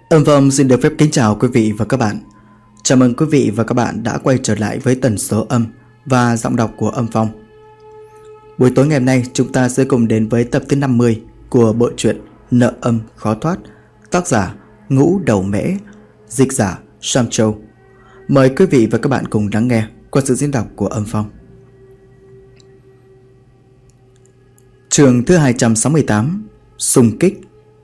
Âm Phong xin được phép kính chào quý vị và các bạn. Chào mừng quý vị và các bạn đã quay trở lại với tần số âm và giọng đọc của Âm Phong. Buổi tối ngày hôm nay chúng ta sẽ cùng đến với tập thứ 50 của bộ truyện Nợ Âm Khó Thoát, tác giả Ngũ Đầu Mễ, dịch giả Sam Châu. Mời quý vị và các bạn cùng lắng nghe qua sự diễn đọc của Âm Phong. Chương thứ 268, Xung Kích.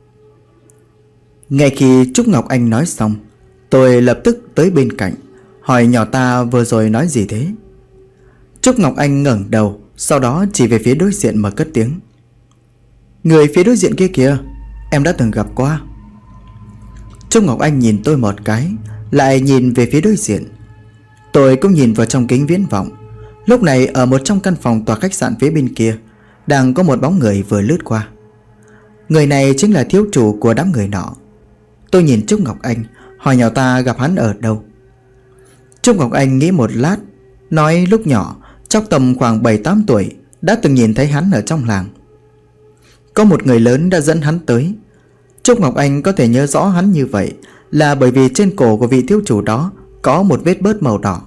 Ngay khi Trúc Ngọc Anh nói xong, tôi lập tức tới bên cạnh, hỏi nhỏ ta vừa rồi nói gì thế. Trúc Ngọc Anh ngẩng đầu, sau đó chỉ về phía đối diện mà cất tiếng: "Người phía đối diện kia kìa, em đã từng gặp qua." Trúc Ngọc Anh nhìn tôi một cái, lại nhìn về phía đối diện. Tôi cũng nhìn vào trong kính viễn vọng. Lúc này ở một trong căn phòng tòa khách sạn phía bên kia đang có một bóng người vừa lướt qua. Người này chính là thiếu chủ của đám người nọ. Tôi nhìn Trúc Ngọc Anh, hỏi nhỏ ta gặp hắn ở đâu. Trúc Ngọc Anh nghĩ một lát, nói lúc nhỏ, trong tầm khoảng 7-8 tuổi, đã từng nhìn thấy hắn ở trong làng. Có một người lớn đã dẫn hắn tới. Trúc Ngọc Anh có thể nhớ rõ hắn như vậy là bởi vì trên cổ của vị thiếu chủ đó có một vết bớt màu đỏ.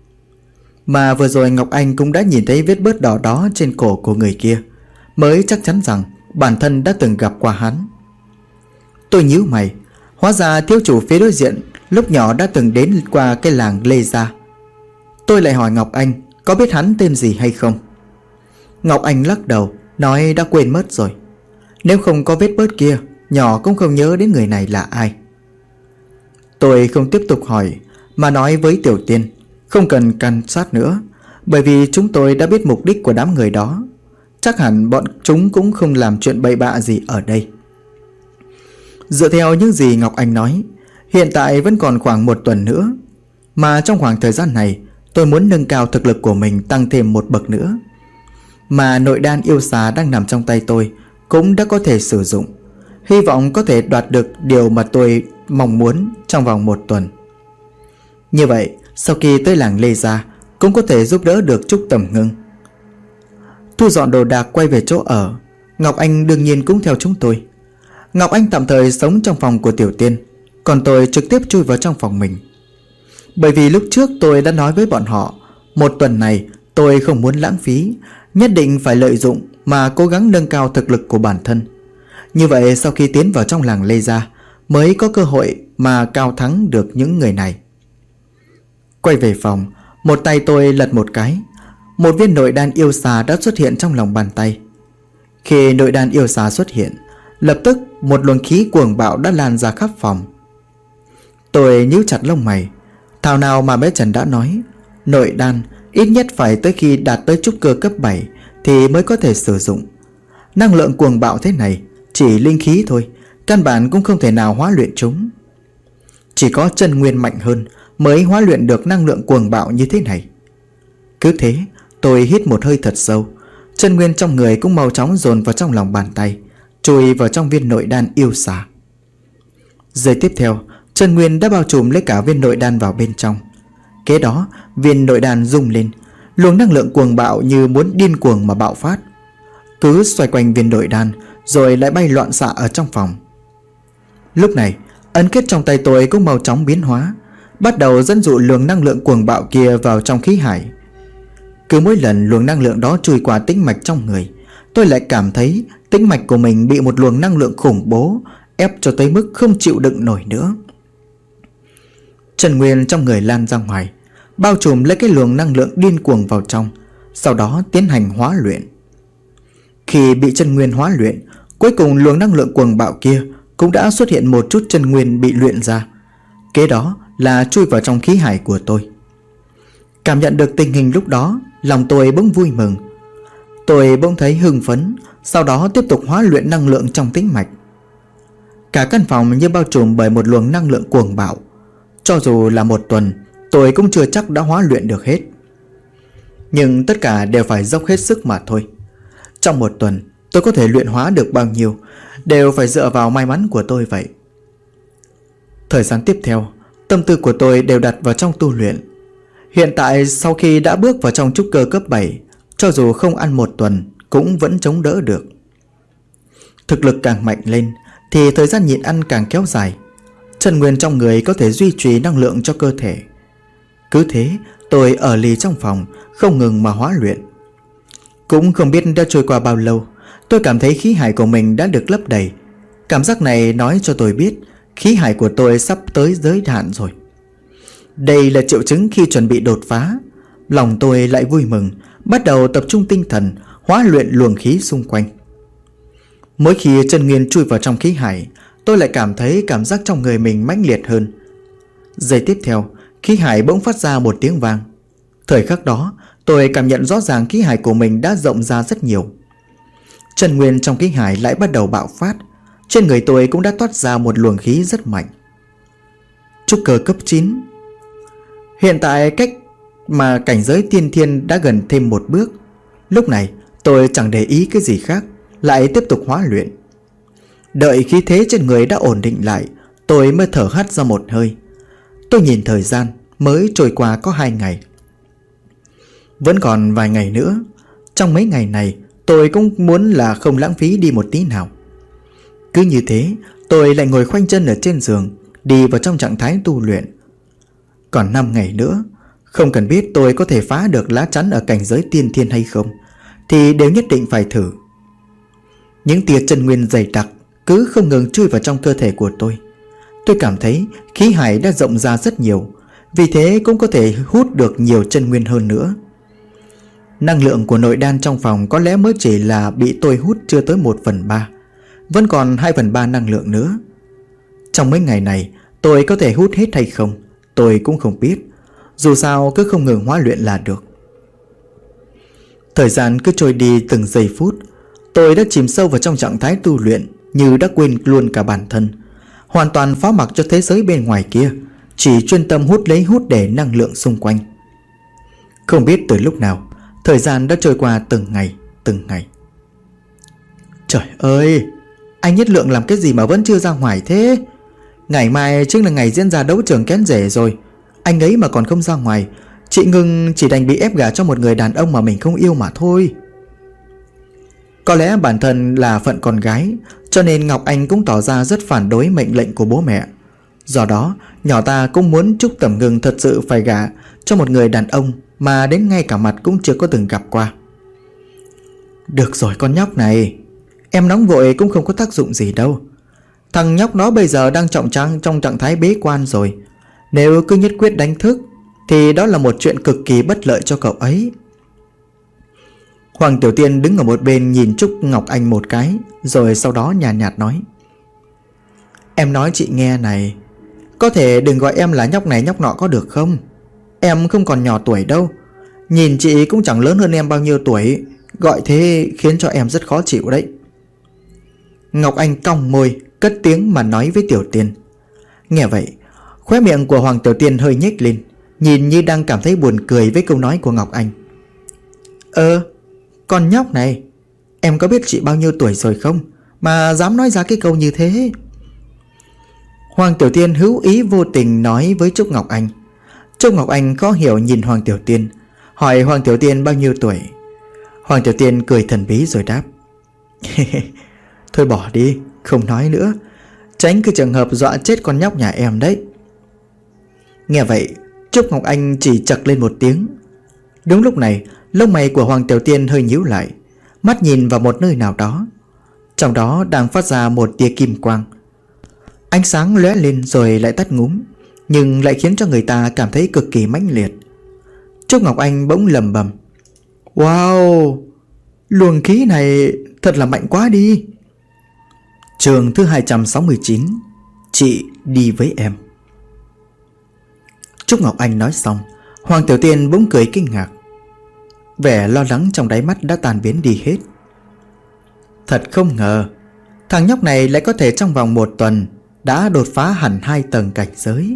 Mà vừa rồi Ngọc Anh cũng đã nhìn thấy vết bớt đỏ đó trên cổ của người kia, mới chắc chắn rằng bản thân đã từng gặp qua hắn. Tôi nhíu mày, hóa ra thiếu chủ phía đối diện lúc nhỏ đã từng đến qua cái làng Lê Gia. Tôi lại hỏi Ngọc Anh có biết hắn tên gì hay không. Ngọc Anh lắc đầu, nói đã quên mất rồi. Nếu không có vết bớt kia, nhỏ cũng không nhớ đến người này là ai. Tôi không tiếp tục hỏi, mà nói với Tiểu Tiên không cần can sát nữa, bởi vì chúng tôi đã biết mục đích của đám người đó. Chắc hẳn bọn chúng cũng không làm chuyện bậy bạ gì ở đây. Dựa theo những gì Ngọc Anh nói, hiện tại vẫn còn khoảng 1 tuần nữa. Mà trong khoảng thời gian này, tôi muốn nâng cao thực lực của mình tăng thêm một bậc nữa. Mà nội đan yêu xà đang nằm trong tay tôi cũng đã có thể sử dụng. Hy vọng có thể đoạt được điều mà tôi mong muốn trong vòng 1 tuần. Như vậy, sau khi tới làng Lê Gia, cũng có thể giúp đỡ được Trúc Tầm Ngưng. Thu dọn đồ đạc quay về chỗ ở, Ngọc Anh đương nhiên cũng theo chúng tôi. Ngọc Anh tạm thời sống trong phòng của Tiểu Tiên, còn tôi trực tiếp chui vào trong phòng mình. Bởi vì lúc trước tôi đã nói với bọn họ, 1 tuần này tôi không muốn lãng phí, nhất định phải lợi dụng mà cố gắng nâng cao thực lực của bản thân. Như vậy sau khi tiến vào trong làng Lê Gia mới có cơ hội mà cao thắng được những người này. Quay về phòng, một tay tôi lật một cái, một viên nội đan yêu xà đã xuất hiện trong lòng bàn tay. Khi nội đan yêu xà xuất hiện, lập tức một luồng khí cuồng bạo đã lan ra khắp phòng. Tôi nhíu chặt lông mày. Thảo nào mà bé Trần đã nói, nội đan ít nhất phải tới khi đạt tới trúc cơ cấp 7 thì mới có thể sử dụng. Năng lượng cuồng bạo thế này chỉ linh khí thôi, căn bản cũng không thể nào hóa luyện chúng. Chỉ có chân nguyên mạnh hơn mới hóa luyện được năng lượng cuồng bạo như thế này. Cứ thế, tôi hít một hơi thật sâu, chân nguyên trong người cũng mau chóng dồn vào trong lòng bàn tay, chui vào trong viên nội đan yêu xà. Giây tiếp theo, chân nguyên đã bao trùm lấy cả viên nội đan vào bên trong. Kế đó, viên nội đan rung lên, luồng năng lượng cuồng bạo như muốn điên cuồng mà bạo phát, cứ xoay quanh viên nội đan rồi lại bay loạn xạ ở trong phòng. Lúc này, ấn kết trong tay tôi cũng mau chóng biến hóa, bắt đầu dẫn dụ luồng năng lượng cuồng bạo kia vào trong khí hải. Cứ mỗi lần luồng năng lượng đó chui qua tĩnh mạch trong người, tôi lại cảm thấy tĩnh mạch của mình bị một luồng năng lượng khủng bố ép cho tới mức không chịu đựng nổi nữa. Chân nguyên trong người lan ra ngoài, bao trùm lấy cái luồng năng lượng điên cuồng vào trong, sau đó tiến hành hóa luyện. Khi bị chân nguyên hóa luyện, cuối cùng luồng năng lượng cuồng bạo kia cũng đã xuất hiện một chút chân nguyên bị luyện ra. Kế đó là chui vào trong khí hải của tôi. Cảm nhận được tình hình lúc đó, lòng tôi bỗng vui mừng. Tôi bỗng thấy hưng phấn, sau đó tiếp tục hóa luyện năng lượng trong tĩnh mạch. Cả căn phòng như bao trùm bởi một luồng năng lượng cuồng bạo. Cho dù là 1 tuần, tôi cũng chưa chắc đã hóa luyện được hết. Nhưng tất cả đều phải dốc hết sức mà thôi. Trong 1 tuần, tôi có thể luyện hóa được bao nhiêu đều phải dựa vào may mắn của tôi vậy. Thời gian tiếp theo, tâm tư của tôi đều đặt vào trong tu luyện. Hiện tại sau khi đã bước vào trong trúc cơ cấp 7, cho dù không ăn 1 tuần cũng vẫn chống đỡ được. Thực lực càng mạnh lên thì thời gian nhịn ăn càng kéo dài. chân nguyên trong người có thể duy trì năng lượng cho cơ thể. Cứ thế tôi ở lì trong phòng, không ngừng mà hóa luyện. Cũng không biết đã trôi qua bao lâu, tôi cảm thấy khí hải của mình đã được lấp đầy. Cảm giác này nói cho tôi biết khí hải của tôi sắp tới giới hạn rồi. Đây là triệu chứng khi chuẩn bị đột phá. Lòng tôi lại vui mừng, bắt đầu tập trung tinh thần, hóa luyện luồng khí xung quanh. Mỗi khi chân nguyên chui vào trong khí hải, tôi lại cảm thấy cảm giác trong người mình mãnh liệt hơn. Giây tiếp theo, khí hải bỗng phát ra một tiếng vang. Thời khắc đó, tôi cảm nhận rõ ràng khí hải của mình đã rộng ra rất nhiều. Chân nguyên trong khí hải lại bắt đầu bạo phát. Trên người tôi cũng đã toát ra một luồng khí rất mạnh. Trúc cơ cấp 9. Hiện tại cách mà cảnh giới tiên thiên đã gần thêm một bước. Lúc này tôi chẳng để ý cái gì khác, lại tiếp tục hóa luyện. Đợi khí thế trên người đã ổn định lại, tôi mới thở hắt ra một hơi. Tôi nhìn thời gian mới trôi qua có 2 ngày. Vẫn còn vài ngày nữa. Trong mấy ngày này tôi cũng muốn là không lãng phí đi một tí nào. Cứ như thế tôi lại ngồi khoanh chân ở trên giường, đi vào trong trạng thái tu luyện. Còn 5 ngày nữa, không cần biết tôi có thể phá được lá chắn ở cảnh giới tiên thiên hay không, thì đều nhất định phải thử. Những tia chân nguyên dày đặc cứ không ngừng chui vào trong cơ thể của tôi. Tôi cảm thấy khí hải đã rộng ra rất nhiều, vì thế cũng có thể hút được nhiều chân nguyên hơn nữa. Năng lượng của nội đan trong phòng có lẽ mới chỉ là bị tôi hút chưa tới 1/3, vẫn còn 2/3 năng lượng nữa. Trong mấy ngày này tôi có thể hút hết hay không, tôi cũng không biết. Dù sao cứ không ngừng hóa luyện là được. Thời gian cứ trôi đi từng giây phút. Tôi đã chìm sâu vào trong trạng thái tu luyện, như đã quên luôn cả bản thân, hoàn toàn phó mặc cho thế giới bên ngoài kia, chỉ chuyên tâm hút để năng lượng xung quanh. Không biết từ lúc nào, thời gian đã trôi qua từng ngày. Trời ơi, anh Nhất Lượng làm cái gì mà vẫn chưa ra ngoài thế? Ngày mai chính là ngày diễn ra đấu trường kén rể rồi, anh ấy mà còn không ra ngoài, chị Ngưng chỉ đành bị ép gả cho một người đàn ông mà mình không yêu mà thôi. Có lẽ bản thân là phận con gái, cho nên Ngọc Anh cũng tỏ ra rất phản đối mệnh lệnh của bố mẹ. Do đó nhỏ ta cũng muốn Trúc Tẩm Ngưng thật sự phải gả cho một người đàn ông mà đến ngay cả mặt cũng chưa có từng gặp qua. Được rồi con nhóc này, em nóng vội cũng không có tác dụng gì đâu. Thằng nhóc đó bây giờ đang trong trạng thái bế quan rồi. Nếu cứ nhất quyết đánh thức thì đó là một chuyện cực kỳ bất lợi cho cậu ấy. Hoàng Tiểu Tiên đứng ở một bên nhìn Trúc Ngọc Anh một cái, rồi sau đó nhàn nhạt nói: Em nói chị nghe này, có thể đừng gọi em là nhóc này nhóc nọ có được không? Em không còn nhỏ tuổi đâu, nhìn chị cũng chẳng lớn hơn em bao nhiêu tuổi, gọi thế khiến cho em rất khó chịu đấy. Ngọc Anh cong môi, cất tiếng mà nói với Tiểu Tiên. Nghe vậy, khóe miệng của Hoàng Tiểu Tiên hơi nhếch lên, nhìn như đang cảm thấy buồn cười với câu nói của Ngọc Anh. Con nhóc này, em có biết chị bao nhiêu tuổi rồi không mà dám nói ra cái câu như thế? Hoàng Tiểu Tiên hữu ý vô tình nói với Trúc Ngọc Anh. Trúc Ngọc Anh khó hiểu nhìn Hoàng Tiểu Tiên, hỏi Hoàng Tiểu Tiên bao nhiêu tuổi. Hoàng Tiểu Tiên cười thần bí rồi đáp: Thôi bỏ đi, không nói nữa, tránh cái trường hợp dọa chết con nhóc nhà em đấy. Nghe vậy, Trúc Ngọc Anh chỉ chậc lên một tiếng. Đúng lúc này, lông mày của Hoàng Tiểu Tiên hơi nhíu lại, mắt nhìn vào một nơi nào đó. Trong đó đang phát ra một tia kim quang. Ánh sáng lóe lên rồi lại tắt ngúm, nhưng lại khiến cho người ta cảm thấy cực kỳ mãnh liệt. Trúc Ngọc Anh bỗng lẩm bẩm: Wow, luồng khí này thật là mạnh quá đi. Chương thứ 269, chị đi với em. Trúc Ngọc Anh nói xong, Hoàng Tiểu Tiên bỗng cười kinh ngạc. Vẻ lo lắng trong đáy mắt đã tan biến đi hết. Thật không ngờ, thằng nhóc này lại có thể trong vòng 1 tuần đã đột phá hẳn 2 tầng cảnh giới.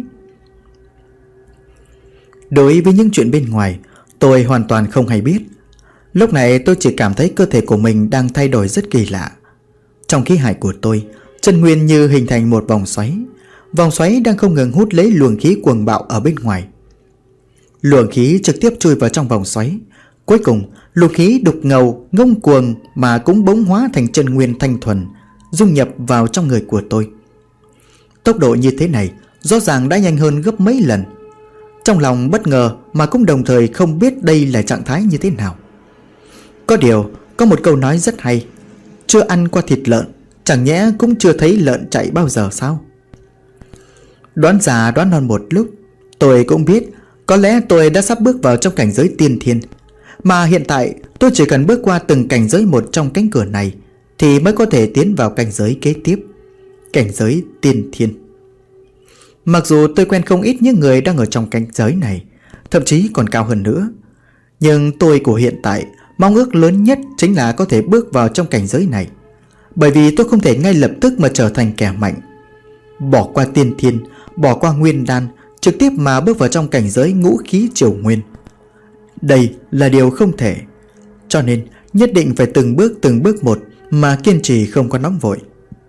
Đối với những chuyện bên ngoài, tôi hoàn toàn không hay biết. Lúc này tôi chỉ cảm thấy cơ thể của mình đang thay đổi rất kỳ lạ. Trong khí hải của tôi, chân nguyên như hình thành một vòng xoáy. Vòng xoáy đang không ngừng hút lấy luồng khí cuồng bạo ở bên ngoài. Luồng khí trực tiếp chui vào trong vòng xoáy. Cuối cùng, luồng khí đục ngầu, ngông cuồng mà cũng bỗng hóa thành chân nguyên thanh thuần, dung nhập vào trong người của tôi. Tốc độ như thế này rõ ràng đã nhanh hơn gấp mấy lần. Trong lòng bất ngờ mà cũng đồng thời không biết đây là trạng thái như thế nào. Có điều có một câu nói rất hay: chưa ăn qua thịt lợn, chẳng nhẽ cũng chưa thấy lợn chạy bao giờ sao? Đoán già đoán non một lúc, tôi cũng biết có lẽ tôi đã sắp bước vào trong cảnh giới tiên thiên. Mà hiện tại tôi chỉ cần bước qua từng cảnh giới một trong cánh cửa này thì mới có thể tiến vào cảnh giới kế tiếp, cảnh giới tiên thiên. Mặc dù tôi quen không ít những người đang ở trong cảnh giới này, thậm chí còn cao hơn nữa, nhưng tôi của hiện tại mong ước lớn nhất chính là có thể bước vào trong cảnh giới này. Bởi vì tôi không thể ngay lập tức mà trở thành kẻ mạnh, bỏ qua tiên thiên, bỏ qua nguyên đan, trực tiếp mà bước vào trong cảnh giới ngũ khí triều nguyên. Đây là điều không thể. Cho nên nhất định phải từng bước một mà kiên trì, không có nóng vội.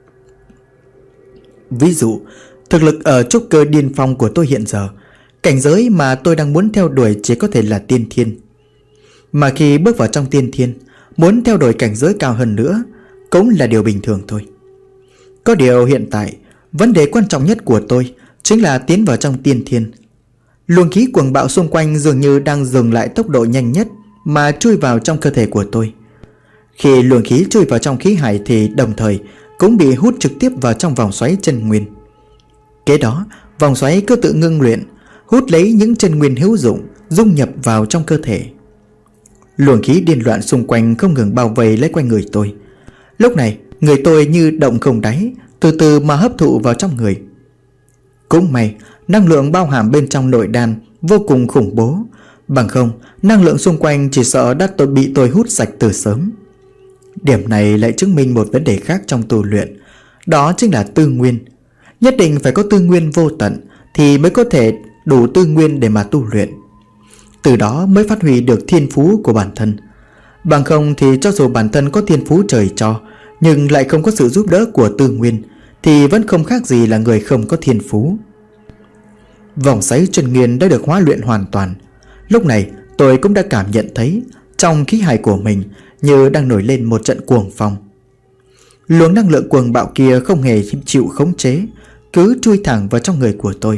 Ví dụ, thực lực ở trúc cơ điên phong của tôi hiện giờ, cảnh giới mà tôi đang muốn theo đuổi chỉ có thể là tiên thiên. Mà khi bước vào trong tiên thiên, muốn theo đuổi cảnh giới cao hơn nữa cũng là điều bình thường thôi. Có điều hiện tại, vấn đề quan trọng nhất của tôi chính là tiến vào trong tiên thiên. Luồng khí cuồng bạo xung quanh dường như đang dừng lại tốc độ nhanh nhất mà chui vào trong cơ thể của tôi. Khi luồng khí chui vào trong khí hải thì đồng thời cũng bị hút trực tiếp vào trong vòng xoáy chân nguyên. Kế đó, vòng xoáy cứ tự ngưng luyện, hút lấy những chân nguyên hữu dụng, dung nhập vào trong cơ thể. Luồng khí điên loạn xung quanh không ngừng bao vây lấy quanh người tôi. Lúc này, người tôi như động không đáy, từ từ mà hấp thụ vào trong người. Cũng may, năng lượng bao hàm bên trong nội đan vô cùng khủng bố, bằng không, năng lượng xung quanh chỉ sợ đã bị tôi hút sạch từ sớm. Điểm này lại chứng minh một vấn đề khác trong tu luyện, đó chính là tư nguyên. Nhất định phải có tư nguyên vô tận thì mới có thể đủ tư nguyên để mà tu luyện. Từ đó mới phát huy được thiên phú của bản thân. Bằng không thì cho dù bản thân có thiên phú trời cho, nhưng lại không có sự giúp đỡ của tư nguyên thì vẫn không khác gì là người không có thiên phú. Vòng xoáy chân nguyên đã được hóa luyện hoàn toàn. Lúc này tôi cũng đã cảm nhận thấy trong khí hải của mình như đang nổi lên một trận cuồng phong. Luồng năng lượng cuồng bạo kia không hề chịu khống chế, cứ chui thẳng vào trong người của tôi.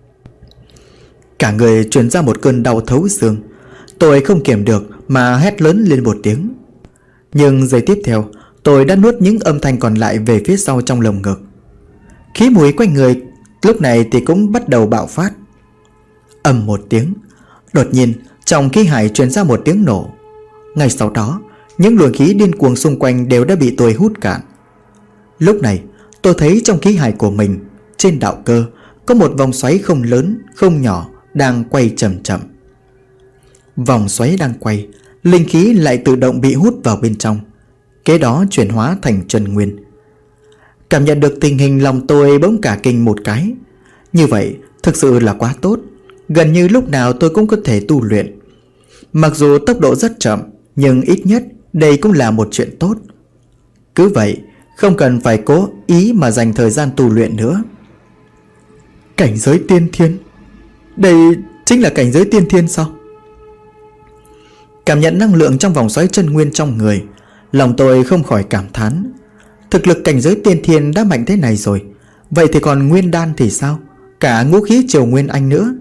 Cả người truyền ra một cơn đau thấu xương. Tôi không kiềm được mà hét lớn lên một tiếng. Nhưng giây tiếp theo, tôi đã nuốt những âm thanh còn lại về phía sau trong lồng ngực. Khí mùi quanh người lúc này thì cũng bắt đầu bạo phát. Ầm một tiếng, đột nhiên trong khí hải truyền ra một tiếng nổ. Ngay sau đó, những luồng khí điên cuồng xung quanh đều đã bị tôi hút cạn. Lúc này, tôi thấy trong khí hải của mình, trên đạo cơ, có một vòng xoáy không lớn, không nhỏ đang quay chậm chậm. Vòng xoáy đang quay, linh khí lại tự động bị hút vào bên trong, kế đó chuyển hóa thành chân nguyên. Cảm nhận được tình hình, lòng tôi bỗng cả kinh một cái. Như vậy thực sự là quá tốt, gần như lúc nào tôi cũng có thể tu luyện. Mặc dù tốc độ rất chậm, nhưng ít nhất đây cũng là một chuyện tốt. Cứ vậy, không cần phải cố ý mà dành thời gian tu luyện nữa. Cảnh giới tiên thiên, đây chính là cảnh giới tiên thiên sao? Cảm nhận năng lượng trong vòng xoáy chân nguyên trong người, lòng tôi không khỏi cảm thán. Thực lực cảnh giới tiên thiên đã mạnh thế này rồi, vậy thì còn nguyên đan thì sao? Cả ngũ khí triều nguyên anh nữa.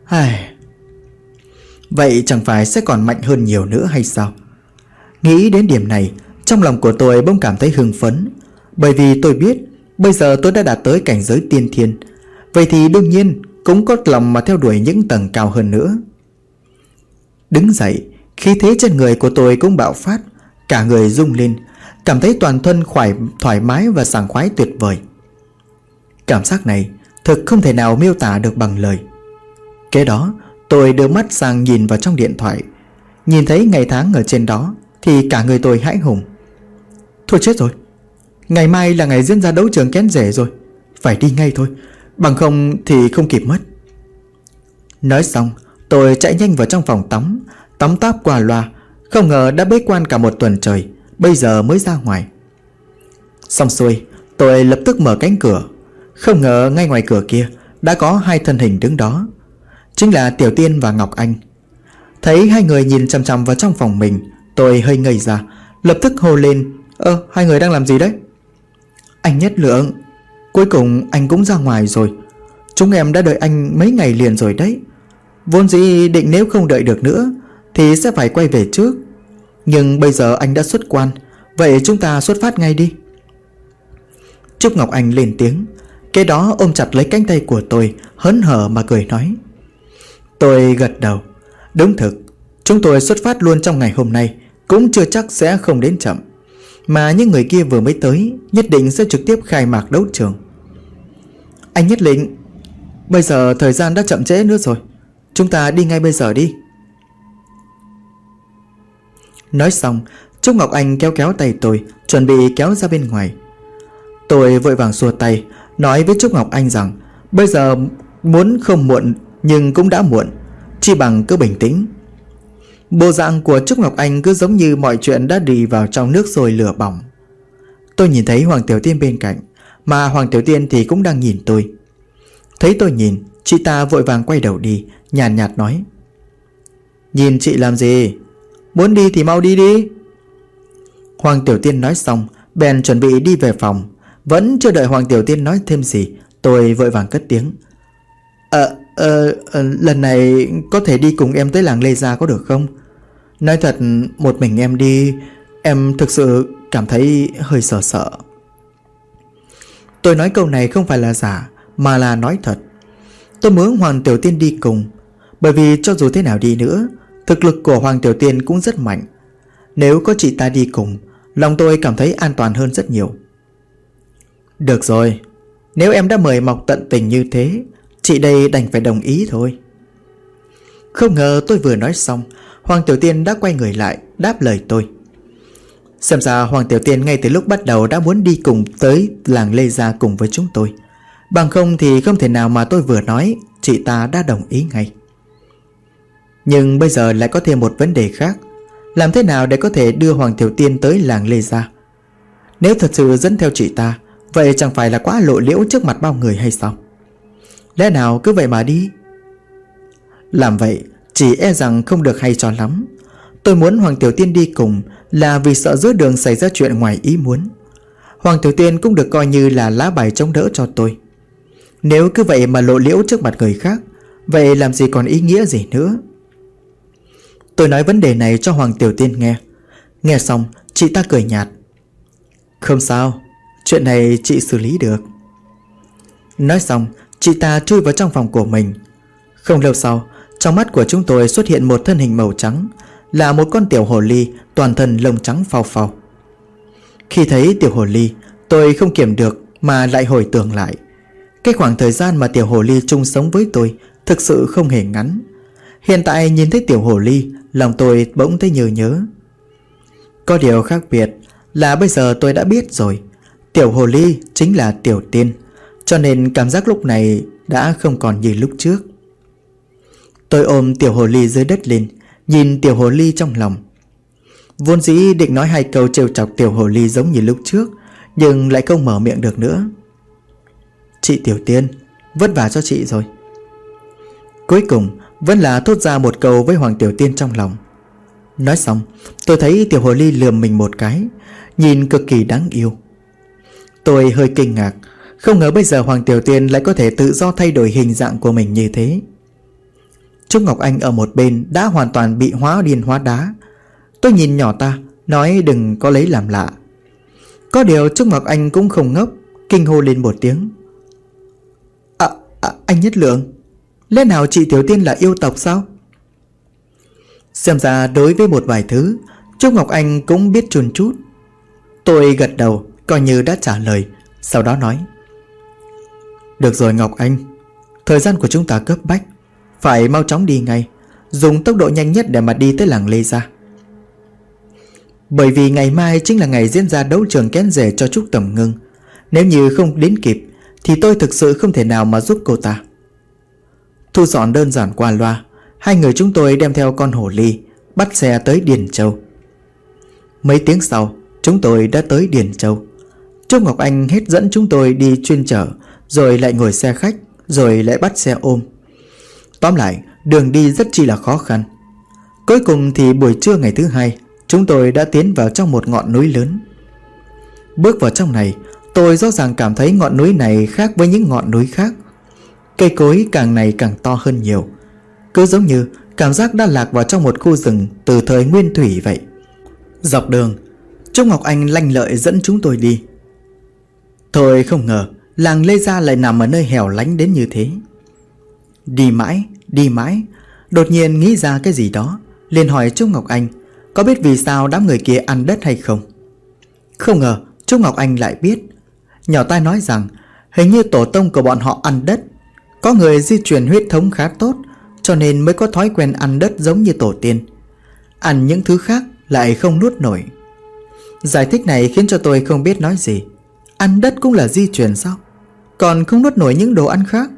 Vậy chẳng phải sẽ còn mạnh hơn nhiều nữa hay sao? Nghĩ đến điểm này, trong lòng của tôi bỗng cảm thấy hưng phấn. Bởi vì tôi biết bây giờ tôi đã đạt tới cảnh giới tiên thiên, vậy thì đương nhiên cũng có lòng mà theo đuổi những tầng cao hơn nữa. Đứng dậy, khí thế trên người của tôi cũng bạo phát, cả người rung lên, cảm thấy toàn thân thoải mái và sảng khoái tuyệt vời. Cảm giác này thực không thể nào miêu tả được bằng lời. Kế đó tôi đưa mắt sang nhìn vào trong điện thoại, nhìn thấy ngày tháng ở trên đó thì cả người tôi hãi hùng. Thôi chết rồi, ngày mai là ngày diễn ra đấu trường kén rể rồi, phải đi ngay thôi, bằng không thì không kịp mất. Nói xong tôi chạy nhanh vào trong phòng tắm, tắm táp qua loa. Không ngờ đã bế quan cả một tuần trời, bây giờ mới ra ngoài. Xong xuôi, tôi lập tức mở cánh cửa. Không ngờ ngay ngoài cửa kia đã có hai thân hình đứng đó, chính là Tiểu Tiên và Ngọc Anh. Thấy hai người nhìn chằm chằm vào trong phòng mình, tôi hơi ngây ra, lập tức hô lên: hai người đang làm gì đấy? Anh Nhất Lượng. Cuối cùng anh cũng ra ngoài rồi. Chúng em đã đợi anh mấy ngày liền rồi đấy. Vốn dĩ định nếu không đợi được nữa thì sẽ phải quay về trước. Nhưng bây giờ anh đã xuất quan, vậy chúng ta xuất phát ngay đi. Trúc Ngọc Anh lên tiếng, kế đó ôm chặt lấy cánh tay của tôi, hớn hở mà cười nói. Tôi gật đầu. Đúng thực, chúng tôi xuất phát luôn trong ngày hôm nay, cũng chưa chắc sẽ không đến chậm. Mà những người kia vừa mới tới, nhất định sẽ trực tiếp khai mạc đấu trường. Anh nhất định. Bây giờ thời gian đã chậm trễ nữa rồi, chúng ta đi ngay bây giờ đi. Nói xong, Trúc Ngọc Anh kéo kéo tay tôi, chuẩn bị kéo ra bên ngoài. Tôi vội vàng xua tay, nói với Trúc Ngọc Anh rằng bây giờ muốn không muộn nhưng cũng đã muộn, chi bằng cứ bình tĩnh. Bộ dạng của Trúc Ngọc Anh cứ giống như mọi chuyện đã đi vào trong nước sôi lửa bỏng. Tôi nhìn thấy Hoàng Tiểu Tiên bên cạnh, mà Hoàng Tiểu Tiên thì cũng đang nhìn tôi. Thấy tôi nhìn, chị ta vội vàng quay đầu đi, nhàn nhạt nói. Nhìn chị làm gì? Muốn đi thì mau đi đi. Hoàng Tiểu Tiên nói xong, bèn chuẩn bị đi về phòng. Vẫn chưa đợi Hoàng Tiểu Tiên nói thêm gì, tôi vội vàng cất tiếng. Lần này có thể đi cùng em tới làng Lê Gia có được không? Nói thật, một mình em đi, em thực sự cảm thấy hơi sợ sợ. Tôi nói câu này không phải là giả, mà là nói thật. Tôi muốn Hoàng Tiểu Tiên đi cùng, bởi vì cho dù thế nào đi nữa, thực lực của Hoàng Tiểu Tiên cũng rất mạnh. Nếu có chị ta đi cùng, lòng tôi cảm thấy an toàn hơn rất nhiều. Được rồi, nếu em đã mời mọc tận tình như thế, chị đây đành phải đồng ý thôi. Không ngờ tôi vừa nói xong, Hoàng Tiểu Tiên đã quay người lại, đáp lời tôi. Xem ra Hoàng Tiểu Tiên ngay từ lúc bắt đầu đã muốn đi cùng tới làng Lê Gia cùng với chúng tôi. Bằng không thì không thể nào mà tôi vừa nói chị ta đã đồng ý ngay. Nhưng bây giờ lại có thêm một vấn đề khác. Làm thế nào để có thể đưa Hoàng Tiểu Tiên tới làng Lê Gia? Nếu thật sự dẫn theo chị ta, vậy chẳng phải là quá lộ liễu trước mặt bao người hay sao? Lẽ nào cứ vậy mà đi? Làm vậy chỉ e rằng không được hay cho lắm. Tôi muốn Hoàng Tiểu Tiên đi cùng là vì sợ giữa đường xảy ra chuyện ngoài ý muốn. Hoàng Tiểu Tiên cũng được coi như là lá bài chống đỡ cho tôi. Nếu cứ vậy mà lộ liễu trước mặt người khác, vậy làm gì còn ý nghĩa gì nữa? Tôi nói vấn đề này cho Hoàng Tiểu Tiên nghe. Nghe xong chị ta cười nhạt. Không sao, chuyện này chị xử lý được. Nói xong chị ta chui vào trong phòng của mình. Không lâu sau, trong mắt của chúng tôi xuất hiện một thân hình màu trắng, là một con tiểu hồ ly toàn thân lông trắng phau phau. Khi thấy tiểu hồ ly, tôi không kiềm được mà lại hồi tưởng lại. Cái khoảng thời gian mà tiểu hồ ly chung sống với tôi thực sự không hề ngắn. Hiện tại nhìn thấy tiểu hồ ly, lòng tôi bỗng thấy nhớ. Có điều khác biệt là bây giờ tôi đã biết rồi, tiểu hồ ly chính là Tiểu Tiên, cho nên cảm giác lúc này đã không còn như lúc trước. Tôi ôm tiểu hồ ly dưới đất lên, nhìn tiểu hồ ly trong lòng. Vốn dĩ định nói hai câu trêu chọc tiểu hồ ly giống như lúc trước, nhưng lại không mở miệng được nữa. Chị Tiểu Tiên, vất vả cho chị rồi. Cuối cùng vẫn là thốt ra một câu với Hoàng Tiểu Tiên trong lòng. Nói xong, tôi thấy tiểu hồ ly lườm mình một cái, nhìn cực kỳ đáng yêu. Tôi hơi kinh ngạc, không ngờ bây giờ Hoàng Tiểu Tiên lại có thể tự do thay đổi hình dạng của mình như thế. Trúc Ngọc Anh ở một bên đã hoàn toàn bị hóa điên hóa đá. Tôi nhìn nhỏ ta, nói đừng có lấy làm lạ. Có điều Trúc Ngọc Anh cũng không ngốc, kinh hô lên một tiếng. Anh Nhất Lượng, lẽ nào chị Tiểu Tiên là yêu tộc sao? Xem ra đối với một vài thứ, Trúc Ngọc Anh cũng biết chun chút. Tôi gật đầu coi như đã trả lời, sau đó nói. Được rồi Ngọc Anh, thời gian của chúng ta cấp bách, phải mau chóng đi ngay, dùng tốc độ nhanh nhất để mà đi tới làng Lê Gia. Bởi vì ngày mai chính là ngày diễn ra đấu trường kén rể cho Trúc Tầm Ngưng. Nếu như không đến kịp thì tôi thực sự không thể nào mà giúp cô ta. Thu dọn đơn giản qua loa, hai người chúng tôi đem theo con hổ ly, bắt xe tới Điền Châu. Mấy tiếng sau, chúng tôi đã tới Điền Châu. Trúc Ngọc Anh hết dẫn chúng tôi đi chuyên chở, rồi lại ngồi xe khách, rồi lại bắt xe ôm. Tóm lại, đường đi rất chi là khó khăn. Cuối cùng thì buổi trưa ngày thứ hai, chúng tôi đã tiến vào trong một ngọn núi lớn. Bước vào trong này, Tôi rõ ràng cảm thấy ngọn núi này khác với những ngọn núi khác. Cây cối càng ngày càng to hơn nhiều, cứ giống như cảm giác đã lạc vào trong một khu rừng từ thời nguyên thủy vậy. Dọc đường, Trúc Ngọc Anh lanh lợi dẫn chúng tôi đi. Tôi không ngờ làng Lê Gia lại nằm ở nơi hẻo lánh đến như thế. Đi mãi, đột nhiên nghĩ ra cái gì đó, liền hỏi Trúc Ngọc Anh có biết vì sao đám người kia ăn đất hay không. Không ngờ Trúc Ngọc Anh lại biết. Nhỏ tai nói rằng hình như tổ tông của bọn họ ăn đất, có người di truyền huyết thống khá tốt, cho nên mới có thói quen ăn đất giống như tổ tiên. Ăn những thứ khác lại không nuốt nổi. Giải thích này khiến cho tôi không biết nói gì. Ăn đất cũng là di truyền sao? Còn không nuốt nổi những đồ ăn khác?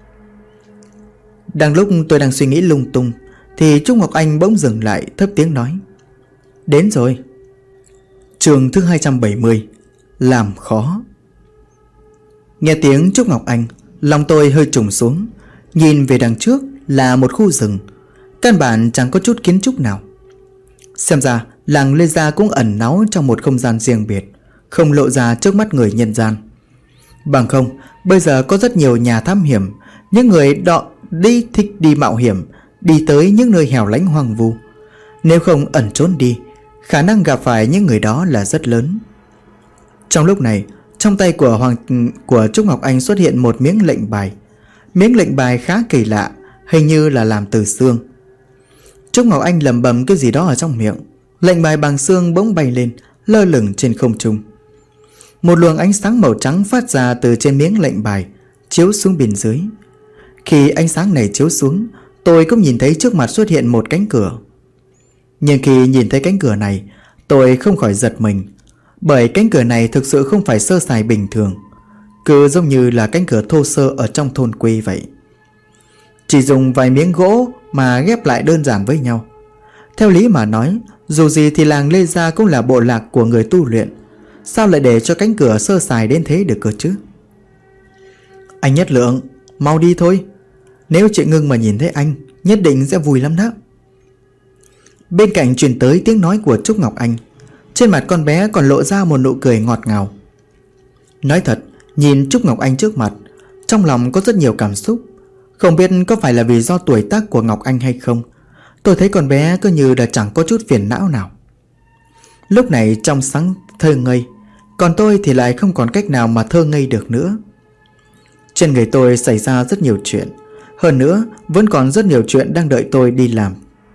Đang lúc tôi đang suy nghĩ lung tung thì Trúc Ngọc Anh bỗng dừng lại, thấp tiếng nói: Đến rồi. Chương thứ 270: Làm khó. Nghe tiếng Trúc Ngọc Anh, lòng tôi hơi trùng xuống. Nhìn về đằng trước là một khu rừng, căn bản chẳng có chút kiến trúc nào. Xem ra làng Lê Gia cũng ẩn náu trong một không gian riêng biệt, không lộ ra trước mắt người nhân gian. Bằng không, bây giờ có rất nhiều nhà thám hiểm, những người thích đi mạo hiểm, đi tới những nơi hẻo lánh hoang vu. Nếu không ẩn trốn đi, khả năng gặp phải những người đó là rất lớn. Trong lúc này, trong tay của Trúc Ngọc Anh xuất hiện một miếng lệnh bài. Miếng lệnh bài khá kỳ lạ, hình như là làm từ xương. Trúc Ngọc Anh lẩm bẩm cái gì đó ở trong miệng. Lệnh bài bằng xương bỗng bay lên, lơ lửng trên không trung. Một luồng ánh sáng màu trắng phát ra từ trên miếng lệnh bài, chiếu xuống bên dưới. Khi ánh sáng này chiếu xuống, tôi cũng nhìn thấy trước mặt xuất hiện một cánh cửa. Nhưng khi nhìn thấy cánh cửa này, tôi không khỏi giật mình, bởi cánh cửa này thực sự không phải sơ sài bình thường, cứ giống như là cánh cửa thô sơ ở trong thôn quê vậy. Chỉ dùng vài miếng gỗ mà ghép lại đơn giản với nhau. Theo lý mà nói, dù gì thì làng Lê Gia cũng là bộ lạc của người tu luyện, sao lại để cho cánh cửa sơ sài đến thế được cơ chứ? Anh Nhất Lượng, mau đi thôi. Nếu chị Ngưng mà nhìn thấy anh, nhất định sẽ vui lắm đó. Bên cạnh truyền tới tiếng nói của Trúc Ngọc Anh. Trên mặt con bé còn lộ ra một nụ cười ngọt ngào. Nói thật, nhìn Trúc Ngọc Anh trước mặt, trong lòng có rất nhiều cảm xúc. Không biết có phải là vì do tuổi tác của Ngọc Anh hay không, tôi thấy con bé cứ như là chẳng có chút phiền não nào. Lúc này trong sáng thơ ngây, còn tôi thì lại không còn cách nào mà thơ ngây được nữa. Trên người tôi xảy ra rất nhiều chuyện, hơn nữa vẫn còn rất nhiều chuyện đang đợi tôi đi làm.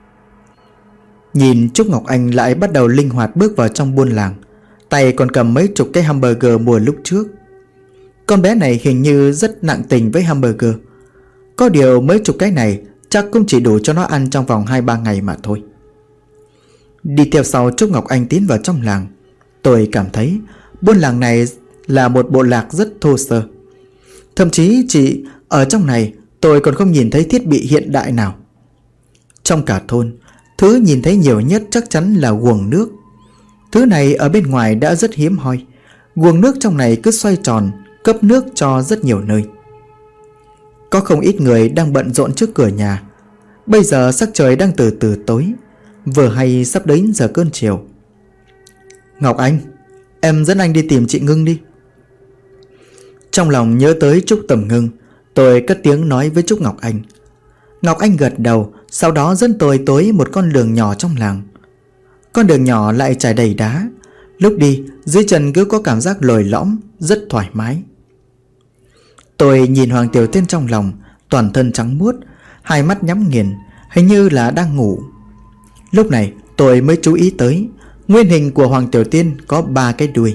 Nhìn Trúc Ngọc Anh lại bắt đầu linh hoạt bước vào trong buôn làng, tay còn cầm mấy chục cái hamburger mua lúc trước. Con bé này hình như rất nặng tình với hamburger. Có điều mấy chục cái này chắc cũng chỉ đủ cho nó ăn trong vòng 2-3 ngày mà thôi. Đi theo sau Trúc Ngọc Anh tiến vào trong làng, tôi cảm thấy buôn làng này là một bộ lạc rất thô sơ. Thậm chí chỉ ở trong này tôi còn không nhìn thấy thiết bị hiện đại nào. Trong cả thôn, thứ nhìn thấy nhiều nhất chắc chắn là guồng nước. Thứ này ở bên ngoài đã rất hiếm hoi. Guồng nước trong này cứ xoay tròn, cấp nước cho rất nhiều nơi. Có không ít người đang bận rộn trước cửa nhà. Bây giờ sắc trời đang từ từ tối, vừa hay sắp đến giờ cơm chiều. Ngọc Anh, em dẫn anh đi tìm chị Ngưng đi. Trong lòng nhớ tới Trúc Tầm Ngưng, tôi cất tiếng nói với Trúc Ngọc Anh. Ngọc Anh gật đầu, sau đó dẫn tôi tới một con đường nhỏ trong làng. Con đường nhỏ lại trải đầy đá, lúc đi dưới chân cứ có cảm giác lồi lõm, rất thoải mái. Tôi nhìn Hoàng Tiểu Tiên trong lòng, toàn thân trắng muốt, hai mắt nhắm nghiền, hình như là đang ngủ. Lúc này tôi mới chú ý tới nguyên hình của Hoàng Tiểu Tiên có 3 cái đuôi.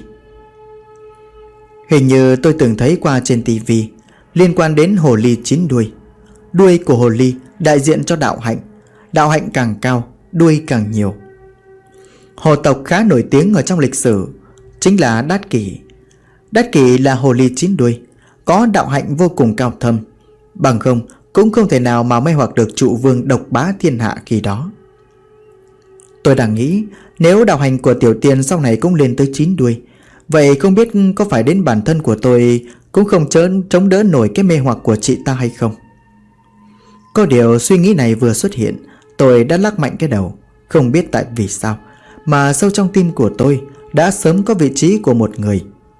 Hình như tôi từng thấy qua trên tivi liên quan đến hồ ly 9 đuôi. Đuôi của hồ ly đại diện cho đạo hạnh, đạo hạnh càng cao, đuôi càng nhiều. Hồ tộc khá nổi tiếng ở trong lịch sử chính là Đát Kỷ. Đát Kỷ là hồ ly 9 đuôi, có đạo hạnh vô cùng cao thâm, bằng không cũng không thể nào mà mê hoặc được trụ vương độc bá thiên hạ khi đó. Tôi đang nghĩ, nếu đạo hạnh của Tiểu Tiên sau này cũng lên tới 9 đuôi, vậy không biết có phải đến bản thân của tôi cũng không chống đỡ nổi cái mê hoặc của chị ta hay không. Có điều suy nghĩ này vừa xuất hiện, tôi đã lắc mạnh cái đầu. Không biết tại vì sao mà sâu trong tim của tôi đã sớm có vị trí của một người.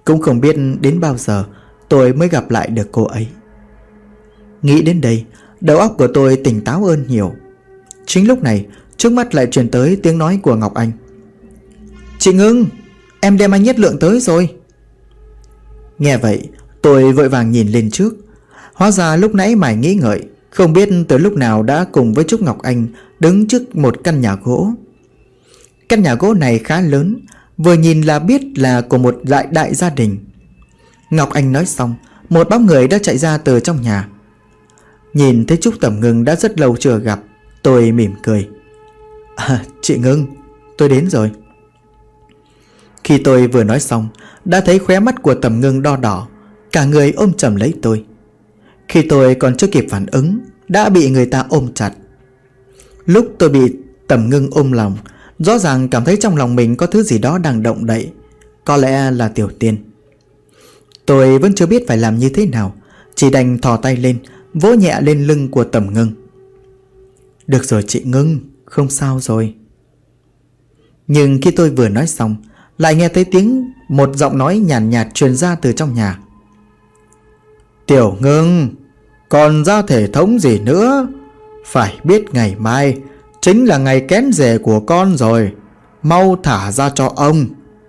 Cũng không biết đến bao giờ tôi mới gặp lại được cô ấy. Nghĩ đến đây, đầu óc của tôi tỉnh táo hơn nhiều. Chính lúc này, trước mắt lại truyền tới tiếng nói của Ngọc Anh. Chị Ngưng, em đem anh Nhất Lượng tới rồi. Nghe vậy, tôi vội vàng nhìn lên trước. Hóa ra lúc nãy mải nghĩ ngợi, không biết từ lúc nào đã cùng với Trúc Ngọc Anh đứng trước một căn nhà gỗ. Căn nhà gỗ này khá lớn, vừa nhìn là biết là của một đại gia đình. Ngọc Anh nói xong, một bóng người đã chạy ra từ trong nhà. Nhìn thấy Trúc Tầm Ngưng đã rất lâu chưa gặp, tôi mỉm cười. Chị Ngưng, tôi đến rồi. Khi tôi vừa nói xong, đã thấy khóe mắt của Tầm Ngưng đo đỏ, cả người ôm chầm lấy tôi. Khi tôi còn chưa kịp phản ứng, đã bị người ta ôm chặt. Lúc tôi bị Tầm Ngưng ôm lòng, rõ ràng cảm thấy trong lòng mình có thứ gì đó đang động đậy. Có lẽ là Tiểu Tiên. Tôi vẫn chưa biết phải làm như thế nào, chỉ đành thò tay lên, vỗ nhẹ lên lưng của Tầm Ngưng. Được rồi chị Ngưng, không sao rồi. Nhưng khi tôi vừa nói xong, lại nghe thấy một giọng nói nhàn nhạt truyền ra từ trong nhà. Tiểu Ngưng, còn ra thể thống gì nữa? Phải biết ngày mai chính là ngày kén rể của con rồi, mau thả ra cho ông.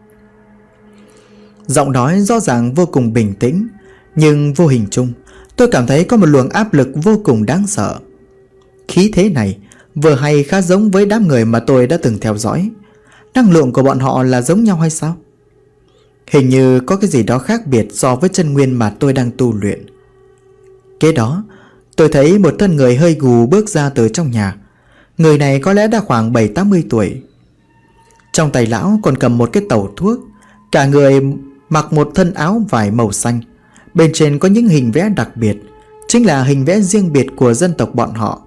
Giọng nói rõ ràng vô cùng bình tĩnh, nhưng vô hình chung tôi cảm thấy có một luồng áp lực vô cùng đáng sợ. Khí thế này vừa hay khá giống với đám người mà tôi đã từng theo dõi. Năng lượng của bọn họ là giống nhau hay sao? Hình như có cái gì đó khác biệt so với chân nguyên mà tôi đang tu luyện. Kế đó, tôi thấy một thân người hơi gù bước ra từ trong nhà. Người này có lẽ đã khoảng 70-80 tuổi. Trong tay lão còn cầm một cái tẩu thuốc. Cả người mặc một thân áo vải màu xanh. Bên trên có những hình vẽ đặc biệt, chính là hình vẽ riêng biệt của dân tộc bọn họ.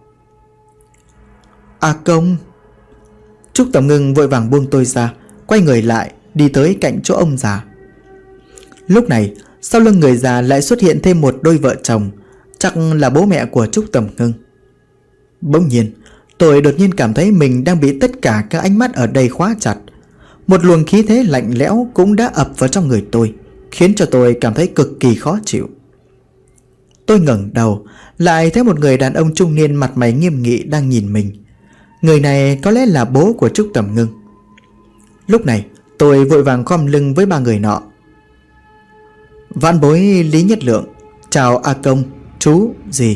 A Công. Trúc Tầm Ngưng vội vàng buông tôi ra, quay người lại, đi tới cạnh chỗ ông già. Lúc này, sau lưng người già lại xuất hiện thêm một đôi vợ chồng, chắc là bố mẹ của Trúc Tầm Ngưng. Bỗng nhiên, tôi đột nhiên cảm thấy mình đang bị tất cả các ánh mắt ở đây khóa chặt. Một luồng khí thế lạnh lẽo cũng đã ập vào trong người tôi, khiến cho tôi cảm thấy cực kỳ khó chịu. Tôi ngẩng đầu, lại thấy một người đàn ông trung niên mặt mày nghiêm nghị đang nhìn mình. Người này có lẽ là bố của Trúc Tầm Ngưng. Lúc này, tôi vội vàng khom lưng với ba người nọ. Vãn bối Lý Nhất Lượng, chào A Công, chú, dì.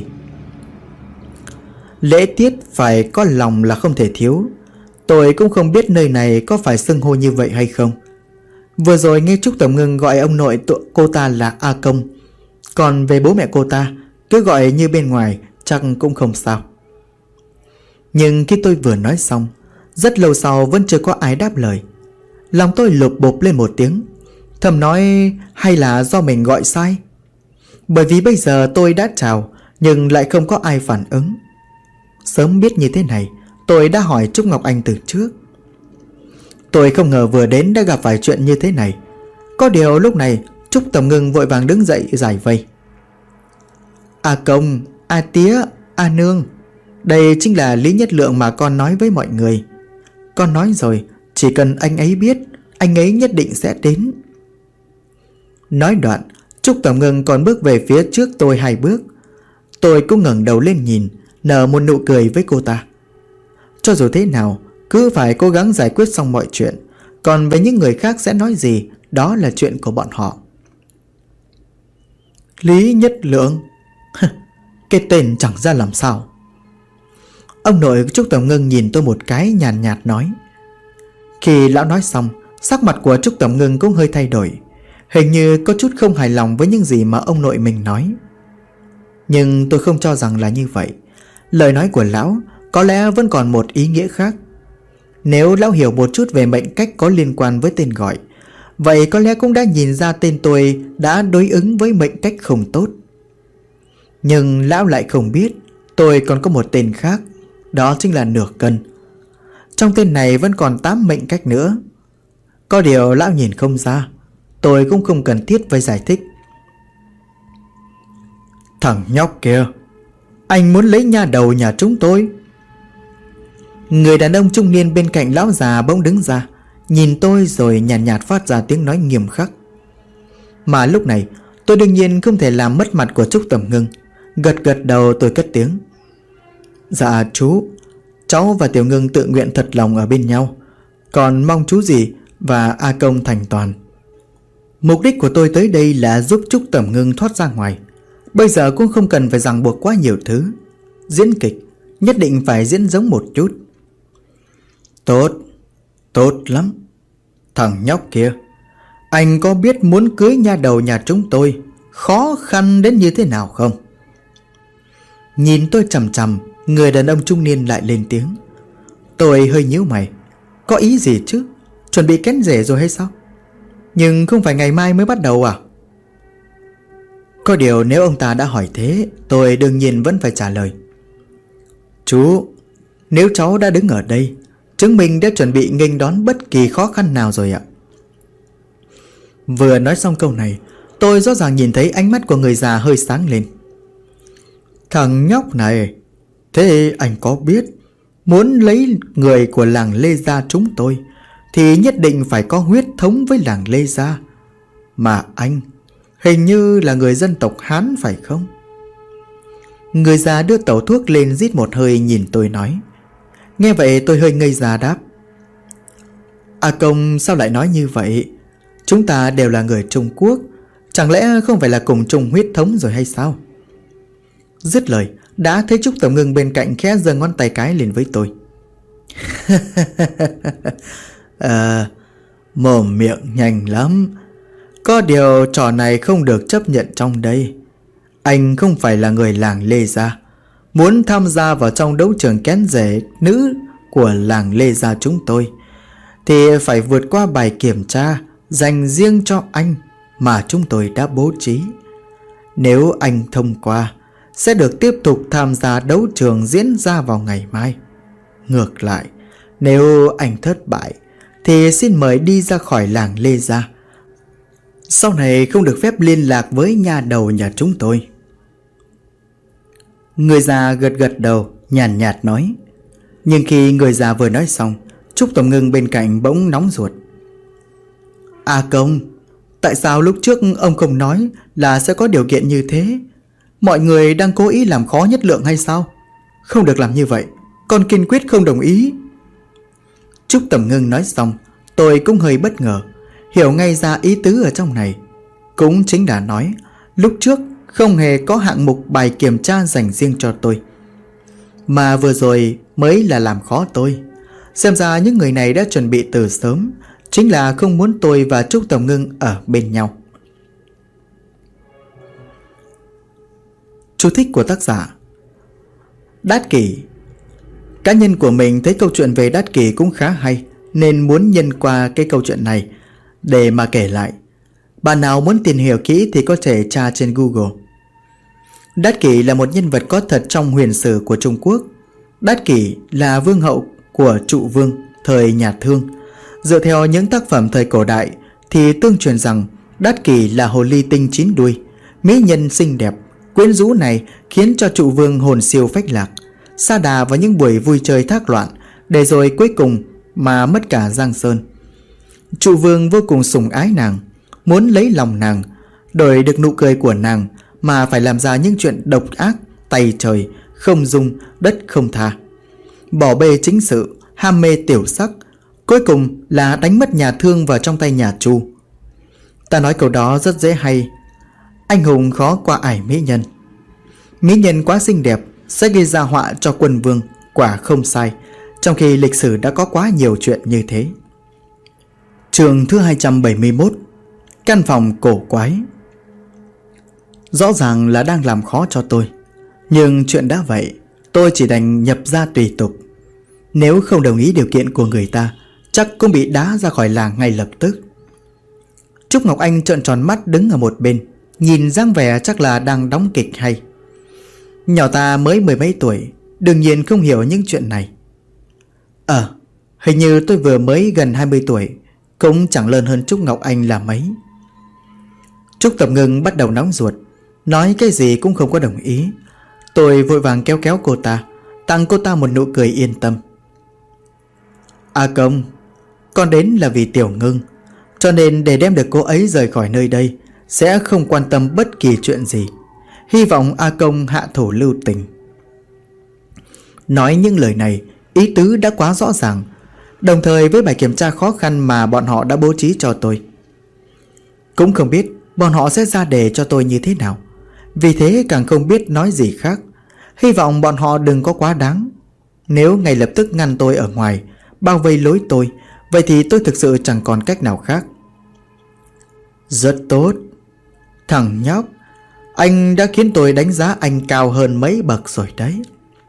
Lễ tiết phải có lòng là không thể thiếu. Tôi cũng không biết nơi này có phải xưng hô như vậy hay không. Vừa rồi nghe Trúc Tầm Ngưng gọi ông nội cô ta là A Công, còn về bố mẹ cô ta cứ gọi như bên ngoài chắc cũng không sao. Nhưng khi tôi vừa nói xong, rất lâu sau vẫn chưa có ai đáp lời. Lòng tôi lục bộp lên một tiếng, thầm nói hay là do mình gọi sai. Bởi vì bây giờ tôi đã chào nhưng lại không có ai phản ứng. Sớm biết như thế này, tôi đã hỏi Trúc Ngọc Anh từ trước. Tôi không ngờ vừa đến đã gặp phải chuyện như thế này. Có điều lúc này Trúc Tầm Ngưng vội vàng đứng dậy giải vây. A Công, A Tía, A Nương, đây chính là Lý Nhất Lượng mà con nói với mọi người. Con nói rồi, chỉ cần anh ấy biết, anh ấy nhất định sẽ đến. Nói đoạn, Trúc Tầm Ngưng còn bước về phía trước tôi 2 bước. Tôi cũng ngẩng đầu lên nhìn, nở một nụ cười với cô ta. Cho dù thế nào, cứ phải cố gắng giải quyết xong mọi chuyện. Còn với những người khác sẽ nói gì, đó là chuyện của bọn họ. Lý Nhất Lượng. Cái tên chẳng ra làm sao. Ông nội Trúc Tầm Ngưng nhìn tôi một cái nhàn nhạt nói. Khi lão nói xong, sắc mặt của Trúc Tầm Ngưng cũng hơi thay đổi. Hình như có chút không hài lòng với những gì mà ông nội mình nói. Nhưng tôi không cho rằng là như vậy. Lời nói của lão có lẽ vẫn còn một ý nghĩa khác. Nếu lão hiểu một chút về mệnh cách có liên quan với tên gọi, vậy có lẽ cũng đã nhìn ra tên tôi đã đối ứng với mệnh cách không tốt. Nhưng lão lại không biết tôi còn có một tên khác, đó chính là Nửa Cân. Trong tên này vẫn còn 8 mệnh cách nữa. Có điều lão nhìn không ra, tôi cũng không cần thiết phải giải thích. Thằng nhóc kia, anh muốn lấy nha đầu nhà chúng tôi. Người đàn ông trung niên bên cạnh lão già bỗng đứng ra, nhìn tôi rồi nhàn nhạt phát ra tiếng nói nghiêm khắc. Mà lúc này tôi đương nhiên không thể làm mất mặt của Trúc Tầm Ngưng. Gật gật đầu tôi cất tiếng. Dạ chú, cháu và Tiểu Ngưng tự nguyện thật lòng ở bên nhau, còn mong chú dì và A Công thành toàn. Mục đích của tôi tới đây là giúp Trúc Tầm Ngưng thoát ra ngoài. Bây giờ cũng không cần phải ràng buộc quá nhiều thứ. Diễn kịch nhất định phải diễn giống một chút. Tốt, tốt lắm. Thằng nhóc kia, anh có biết muốn cưới nha đầu nhà chúng tôi khó khăn đến như thế nào không? Nhìn tôi chằm chằm, người đàn ông trung niên lại lên tiếng. Tôi hơi nhíu mày. Có ý gì chứ? Chuẩn bị kén rể rồi hay sao? Nhưng không phải ngày mai mới bắt đầu à? Có điều nếu ông ta đã hỏi thế, tôi đương nhiên vẫn phải trả lời. Chú, nếu cháu đã đứng ở đây, chứng minh đã chuẩn bị nghênh đón bất kỳ khó khăn nào rồi ạ. Vừa nói xong câu này, tôi rõ ràng nhìn thấy ánh mắt của người già hơi sáng lên. Thằng nhóc này, thế anh có biết muốn lấy người của làng Lê Gia chúng tôi thì nhất định phải có huyết thống với làng Lê Gia. Mà anh hình như là người dân tộc Hán phải không? Người già đưa tẩu thuốc lên rít một hơi nhìn tôi nói. Nghe vậy tôi hơi ngây ra đáp. A Công sao lại nói như vậy? Chúng ta đều là người Trung Quốc, chẳng lẽ không phải là cùng chung huyết thống rồi hay sao? Dứt lời, đã thấy Trúc Tầm Ngưng bên cạnh khẽ giơ ngón tay cái lên với tôi. Mồm miệng nhanh lắm. Có điều trò này không được chấp nhận trong đây. Anh không phải là người làng Lê Gia. Muốn tham gia vào trong đấu trường kén rể nữ của làng Lê Gia chúng tôi thì phải vượt qua bài kiểm tra dành riêng cho anh mà chúng tôi đã bố trí. Nếu anh thông qua, sẽ được tiếp tục tham gia đấu trường diễn ra vào ngày mai. Ngược lại, nếu anh thất bại thì xin mời đi ra khỏi làng Lê Gia. Sau này không được phép liên lạc với nha đầu nhà chúng tôi. Người già gật gật đầu, nhàn nhạt nói. Nhưng khi người già vừa nói xong, Trúc Tầm Ngưng bên cạnh bỗng nóng ruột. A Công, tại sao lúc trước ông không nói là sẽ có điều kiện như thế? Mọi người đang cố ý làm khó Nhất Lượng hay sao? Không được làm như vậy, con kiên quyết không đồng ý. Trúc Tầm Ngưng nói xong, tôi cũng hơi bất ngờ, hiểu ngay ra ý tứ ở trong này. Cũng chính đã nói, lúc trước không hề có hạng mục bài kiểm tra dành riêng cho tôi, mà vừa rồi mới là làm khó tôi. Xem ra những người này đã chuẩn bị từ sớm, chính là không muốn tôi và Trúc Tầm Ngưng ở bên nhau. Chú thích của tác giả. Đát Kỷ. Cá nhân của mình thấy câu chuyện về Đát Kỷ cũng khá hay, nên muốn nhân qua cái câu chuyện này để mà kể lại. Bạn nào muốn tìm hiểu kỹ thì có thể tra trên Google. Đát Kỷ là một nhân vật có thật trong huyền sử của Trung Quốc. Đát Kỷ là vương hậu của Trụ Vương thời nhà Thương. Dựa theo những tác phẩm thời cổ đại thì tương truyền rằng Đát Kỷ là hồ ly tinh 9 đuôi, mỹ nhân xinh đẹp, quyến rũ này khiến cho Trụ Vương hồn siêu phách lạc, sa đà vào những buổi vui chơi thác loạn, để rồi cuối cùng mà mất cả Giang Sơn. Trụ Vương vô cùng sủng ái nàng, muốn lấy lòng nàng, đổi được nụ cười của nàng mà phải làm ra những chuyện độc ác, tay trời, không dung, đất không tha. Bỏ bê chính sự, ham mê tiểu sắc, cuối cùng là đánh mất nhà Thương vào trong tay nhà Chu. Ta nói câu đó rất dễ hay. Anh hùng khó qua ải mỹ nhân. Mỹ nhân quá xinh đẹp sẽ gây ra họa cho quân vương, quả không sai, trong khi lịch sử đã có quá nhiều chuyện như thế. Chương thứ 271. Căn phòng cổ quái. Rõ ràng là đang làm khó cho tôi, nhưng chuyện đã vậy, tôi chỉ đành nhập ra tùy tục. Nếu không đồng ý điều kiện của người ta, chắc cũng bị đá ra khỏi làng ngay lập tức. Trúc Ngọc Anh trợn tròn mắt đứng ở một bên, nhìn dáng vẻ chắc là đang đóng kịch hay. Nhỏ ta mới 10 mấy tuổi, đương nhiên không hiểu những chuyện này. Hình như tôi vừa mới gần 20 tuổi, cũng chẳng lớn hơn Trúc Ngọc Anh là mấy. Trúc Tầm Ngưng bắt đầu nóng ruột, nói cái gì cũng không có đồng ý. Tôi vội vàng kéo kéo cô ta, tặng cô ta một nụ cười yên tâm. A Công, con đến là vì Tiểu Ngưng, cho nên để đem được cô ấy rời khỏi nơi đây sẽ không quan tâm bất kỳ chuyện gì. Hy vọng A Công hạ thủ lưu tình. Nói những lời này, ý tứ đã quá rõ ràng, đồng thời với bài kiểm tra khó khăn mà bọn họ đã bố trí cho tôi. Cũng không biết bọn họ sẽ ra đề cho tôi như thế nào, vì thế càng không biết nói gì khác. Hy vọng bọn họ đừng có quá đáng. Nếu ngay lập tức ngăn tôi ở ngoài, bao vây lối tôi, vậy thì tôi thực sự chẳng còn cách nào khác. Rất tốt. Thằng nhóc, anh đã khiến tôi đánh giá anh cao hơn mấy bậc rồi đấy.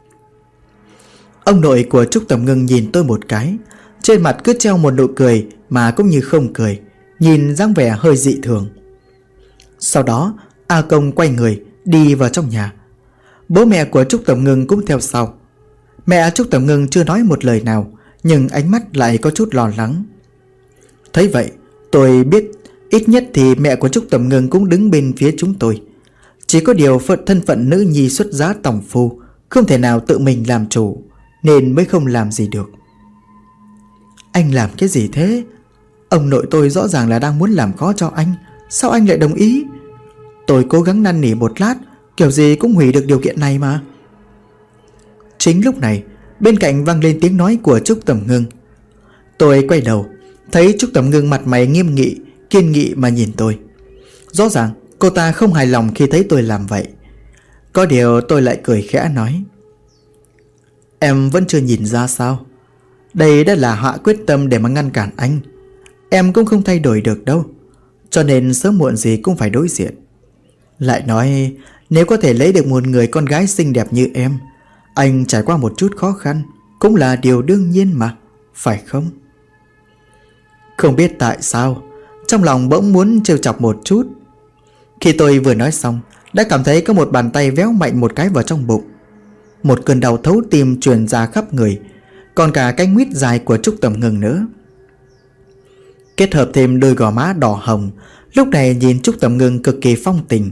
Ông nội của Trúc Tầm Ngưng nhìn tôi một cái, trên mặt cứ treo một nụ cười mà cũng như không cười, nhìn dáng vẻ hơi dị thường. Sau đó A Công quay người đi vào trong nhà. Bố mẹ của Trúc Tầm Ngưng cũng theo sau. Mẹ Trúc Tầm Ngưng chưa nói một lời nào, nhưng ánh mắt lại có chút lo lắng. Thấy vậy, tôi biết ít nhất thì mẹ của Trúc Tầm Ngưng cũng đứng bên phía chúng tôi. Chỉ có điều thân phận nữ nhi xuất giá tòng phu, không thể nào tự mình làm chủ, nên mới không làm gì được. Anh làm cái gì thế? Ông nội tôi rõ ràng là đang muốn làm khó cho anh, sao anh lại đồng ý? Tôi cố gắng năn nỉ một lát, kiểu gì cũng hủy được điều kiện này mà. Chính lúc này, bên cạnh vang lên tiếng nói của Trúc Tầm Ngưng. Tôi quay đầu, thấy Trúc Tầm Ngưng mặt mày nghiêm nghị, kiên nghị mà nhìn tôi. Rõ ràng cô ta không hài lòng khi thấy tôi làm vậy. Có điều tôi lại cười khẽ nói: Em vẫn chưa nhìn ra sao? Đây đã là hạ quyết tâm để mà ngăn cản anh. Em cũng không thay đổi được đâu, cho nên sớm muộn gì cũng phải đối diện. Lại nói, nếu có thể lấy được một người con gái xinh đẹp như em, anh trải qua một chút khó khăn cũng là điều đương nhiên mà, phải không? Không biết tại sao, trong lòng bỗng muốn trêu chọc một chút. Khi tôi vừa nói xong, đã cảm thấy có một bàn tay véo mạnh một cái vào trong bụng. Một cơn đau thấu tim truyền ra khắp người, còn cả cái nguyết dài của Trúc Tầm Ngưng nữa. Kết hợp thêm đôi gò má đỏ hồng, lúc này nhìn Trúc Tầm Ngưng cực kỳ phong tình.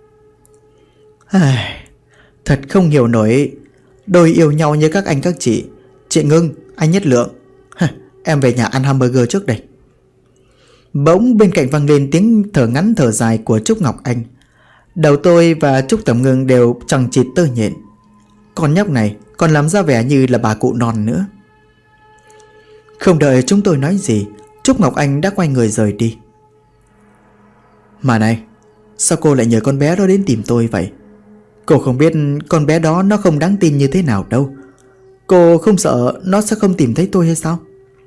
Thật không hiểu nổi, đôi yêu nhau như các anh các chị. Chị Ngưng, anh Nhất Lượng, em về nhà ăn hamburger trước đây. Bỗng bên cạnh vang lên tiếng thở ngắn thở dài của Trúc Ngọc Anh. Đầu tôi và Trúc Tầm Ngưng đều chằng chịt tơ nhện. Con nhóc này còn làm ra vẻ như là bà cụ non nữa. Không đợi chúng tôi nói gì, Trúc Ngọc Anh đã quay người rời đi. Mà này, sao cô lại nhờ con bé đó đến tìm tôi vậy? Cô không biết con bé đó nó không đáng tin như thế nào đâu. Cô không sợ nó sẽ không tìm thấy tôi hay sao?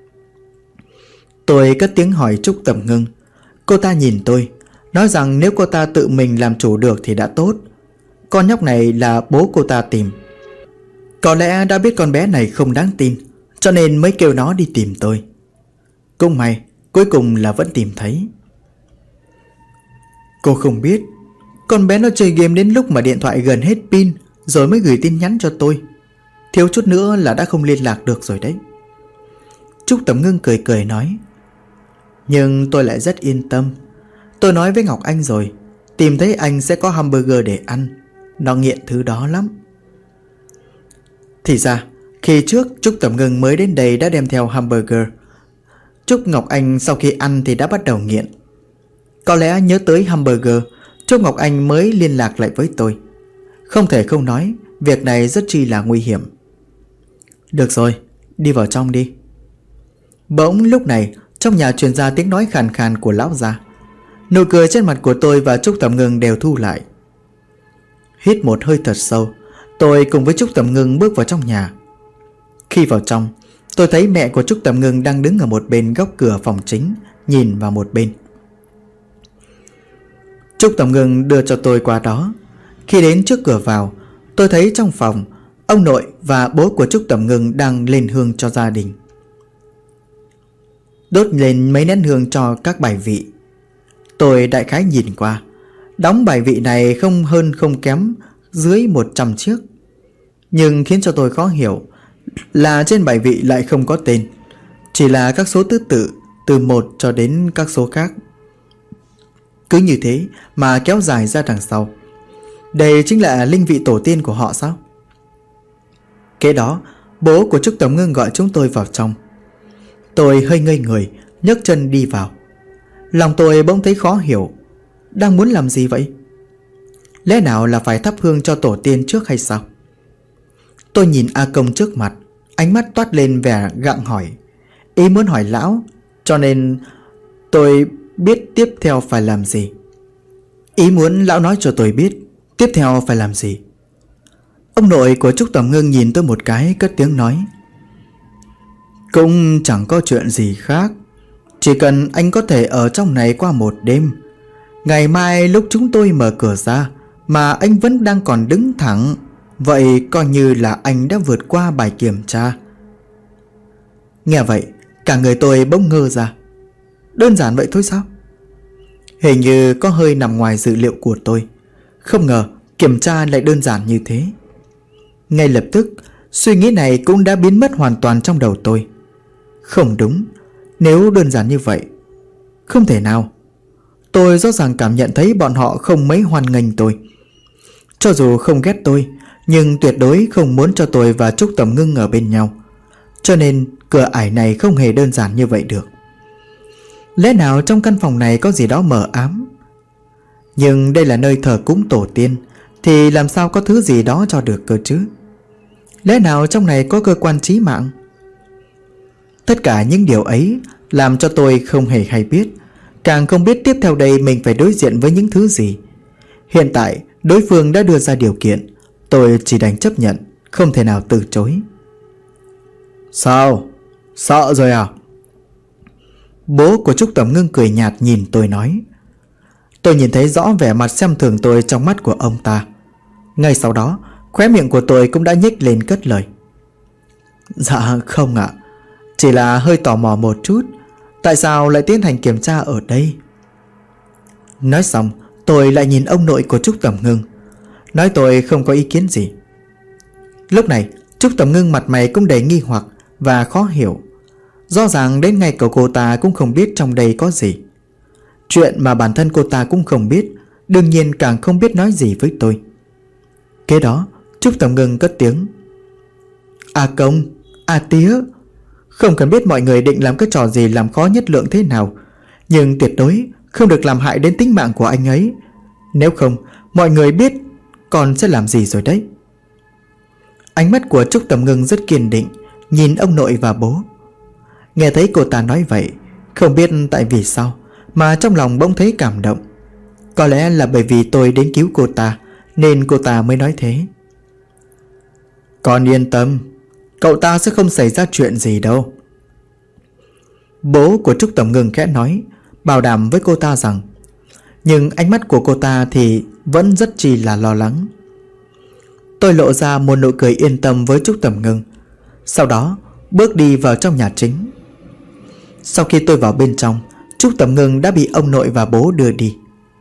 Tôi cất tiếng hỏi Trúc Tầm Ngưng. Cô ta nhìn tôi, nói rằng nếu cô ta tự mình làm chủ được thì đã tốt. Con nhóc này là bố cô ta tìm. Có lẽ đã biết con bé này không đáng tin, cho nên mới kêu nó đi tìm tôi. Cũng may, cuối cùng là vẫn tìm thấy. Cô không biết, con bé nó chơi game đến lúc mà điện thoại gần hết pin rồi mới gửi tin nhắn cho tôi. Thiếu chút nữa là đã không liên lạc được rồi đấy. Trúc Tầm Ngưng cười cười nói. Nhưng tôi lại rất yên tâm. Tôi nói với Ngọc Anh rồi, tìm thấy anh sẽ có hamburger để ăn. Nó nghiện thứ đó lắm. Thì ra khi trước Trúc Tầm Ngưng mới đến đây đã đem theo hamburger. Trúc Ngọc Anh sau khi ăn thì đã bắt đầu nghiện. Có lẽ nhớ tới hamburger, Trúc Ngọc Anh mới liên lạc lại với tôi. Không thể không nói, việc này rất chi là nguy hiểm. Được rồi, đi vào trong đi. Bỗng lúc này trong nhà truyền ra tiếng nói khàn khàn của lão già. Nụ cười trên mặt của tôi và Trúc Tầm Ngưng đều thu lại. Hít một hơi thật sâu, tôi cùng với Trúc Tầm Ngưng bước vào trong nhà. Khi vào trong, tôi thấy mẹ của Trúc Tầm Ngưng đang đứng ở một bên góc cửa phòng chính, nhìn vào một bên. Trúc Tầm Ngưng đưa cho tôi qua đó. Khi đến trước cửa vào, tôi thấy trong phòng ông nội và bố của Trúc Tầm Ngưng đang lên hương cho gia đình. Đốt lên mấy nén hương cho các bài vị. Tôi đại khái nhìn qua, đóng bài vị này không hơn không kém dưới 100 chiếc. Nhưng khiến cho tôi khó hiểu là trên bài vị lại không có tên, chỉ là các số thứ tự từ 1 cho đến các số khác. Cứ như thế mà kéo dài ra đằng sau. Đây chính là linh vị tổ tiên của họ sao? Kế đó bố của Trúc Tầm Ngưng gọi chúng tôi vào trong. Tôi hơi ngây người, nhấc chân đi vào. Lòng tôi bỗng thấy khó hiểu. đang muốn làm gì vậy? Lẽ nào là phải thắp hương cho tổ tiên trước hay sao? Tôi nhìn A Công trước mặt, ánh mắt toát lên vẻ gặng hỏi. Ý muốn hỏi lão, cho nên tôi biết tiếp theo phải làm gì. Ý muốn lão nói cho tôi biết tiếp theo phải làm gì. Ông nội của Trúc Tầm Ngưng nhìn tôi một cái, cất tiếng nói. Cũng chẳng có chuyện gì khác, chỉ cần anh có thể ở trong này qua một đêm. Ngày mai lúc chúng tôi mở cửa ra mà anh vẫn đang còn đứng thẳng, vậy coi như là anh đã vượt qua bài kiểm tra. Nghe vậy, cả người tôi bỗng ngơ ra. Đơn giản vậy thôi sao? Hình như có hơi nằm ngoài dự liệu của tôi. Không ngờ kiểm tra lại đơn giản như thế. Ngay lập tức, suy nghĩ này cũng đã biến mất hoàn toàn trong đầu tôi. Không đúng, nếu đơn giản như vậy, không thể nào. Tôi rõ ràng cảm nhận thấy bọn họ không mấy hoan nghênh tôi. Cho dù không ghét tôi, nhưng tuyệt đối không muốn cho tôi và Trúc Tầm Ngưng ở bên nhau. Cho nên cửa ải này không hề đơn giản như vậy được. Lẽ nào trong căn phòng này có gì đó mờ ám? Nhưng đây là nơi thờ cúng tổ tiên, thì làm sao có thứ gì đó cho được cơ chứ? Lẽ nào trong này có cơ quan chí mạng? Tất cả những điều ấy làm cho tôi không hề hay biết, càng không biết tiếp theo đây mình phải đối diện với những thứ gì. Hiện tại đối phương đã đưa ra điều kiện, tôi chỉ đành chấp nhận, không thể nào từ chối. Sao? Sợ rồi à? Bố của Trúc Tầm Ngưng cười nhạt nhìn tôi nói. Tôi nhìn thấy rõ vẻ mặt xem thường tôi trong mắt của ông ta. Ngay sau đó, khóe miệng của tôi cũng đã nhếch lên cất lời. Dạ không ạ, chỉ là hơi tò mò một chút. Tại sao lại tiến hành kiểm tra ở đây? Nói xong, tôi lại nhìn ông nội của Trúc Tầm Ngưng, nói tôi không có ý kiến gì. Lúc này, Trúc Tầm Ngưng mặt mày cũng đầy nghi hoặc và khó hiểu. Rõ ràng đến ngay cả cô ta cũng không biết trong đây có gì. Chuyện mà bản thân cô ta cũng không biết, đương nhiên càng không biết nói gì với tôi. Kế đó, Trúc Tầm Ngưng cất tiếng. A Công, A Tía, không cần biết mọi người định làm cái trò gì làm khó Nhất Lượng thế nào, nhưng tuyệt đối không được làm hại đến tính mạng của anh ấy. Nếu không, mọi người biết còn sẽ làm gì rồi đấy. Ánh mắt của Trúc Tầm Ngưng rất kiên định, nhìn ông nội và bố. Nghe thấy cô ta nói vậy, không biết tại vì sao mà trong lòng bỗng thấy cảm động. Có lẽ là bởi vì tôi đến cứu cô ta, nên cô ta mới nói thế. Con yên tâm, cậu ta sẽ không xảy ra chuyện gì đâu. Bố của Trúc Tầm Ngưng khẽ nói, bảo đảm với cô ta rằng. Nhưng ánh mắt của cô ta thì vẫn rất chi là lo lắng. Tôi lộ ra một nụ cười yên tâm với Trúc Tầm Ngưng, sau đó bước đi vào trong nhà chính. Sau khi tôi vào bên trong, Trúc Tầm Ngưng đã bị ông nội và bố đưa đi.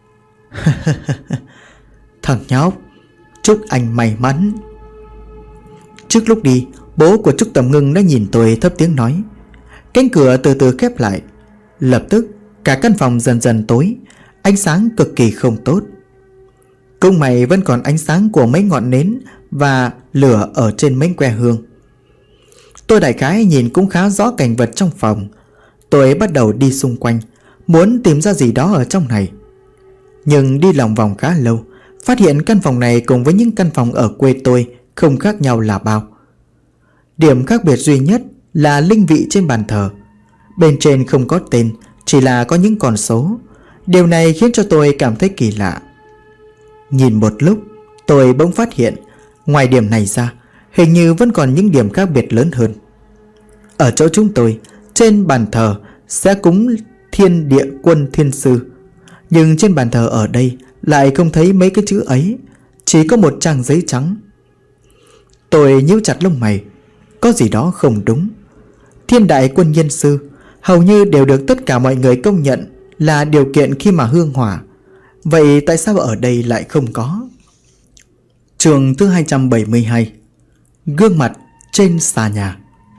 Thằng nhóc, chúc anh may mắn. Trước lúc đi, bố của Trúc Tầm Ngưng đã nhìn tôi thấp tiếng nói. Cánh cửa từ từ khép lại. Lập tức cả căn phòng dần dần tối, ánh sáng cực kỳ không tốt. Cung mày vẫn còn ánh sáng của mấy ngọn nến và lửa ở trên mấy que hương. Tôi đại khái nhìn cũng khá rõ cảnh vật trong phòng. Tôi bắt đầu đi xung quanh, muốn tìm ra gì đó ở trong này. Nhưng đi lòng vòng khá lâu, phát hiện căn phòng này cùng với những căn phòng ở quê tôi không khác nhau là bao. Điểm khác biệt duy nhất là linh vị trên bàn thờ. Bên trên không có tên, chỉ là có những con số. Điều này khiến cho tôi cảm thấy kỳ lạ. Nhìn một lúc, tôi bỗng phát hiện ngoài điểm này ra, hình như vẫn còn những điểm khác biệt lớn hơn. Ở chỗ chúng tôi, trên bàn thờ sẽ cúng Thiên Địa Quân Thiên Sư, nhưng trên bàn thờ ở đây lại không thấy mấy cái chữ ấy, chỉ có một trang giấy trắng. Tôi nhíu chặt lông mày, có gì đó không đúng. Thiên Đại Quân Nhân Sư hầu như đều được tất cả mọi người công nhận là điều kiện khi mà hương hỏa. Vậy tại sao ở đây lại không có? Chương thứ 272. Gương mặt trên xà nhà.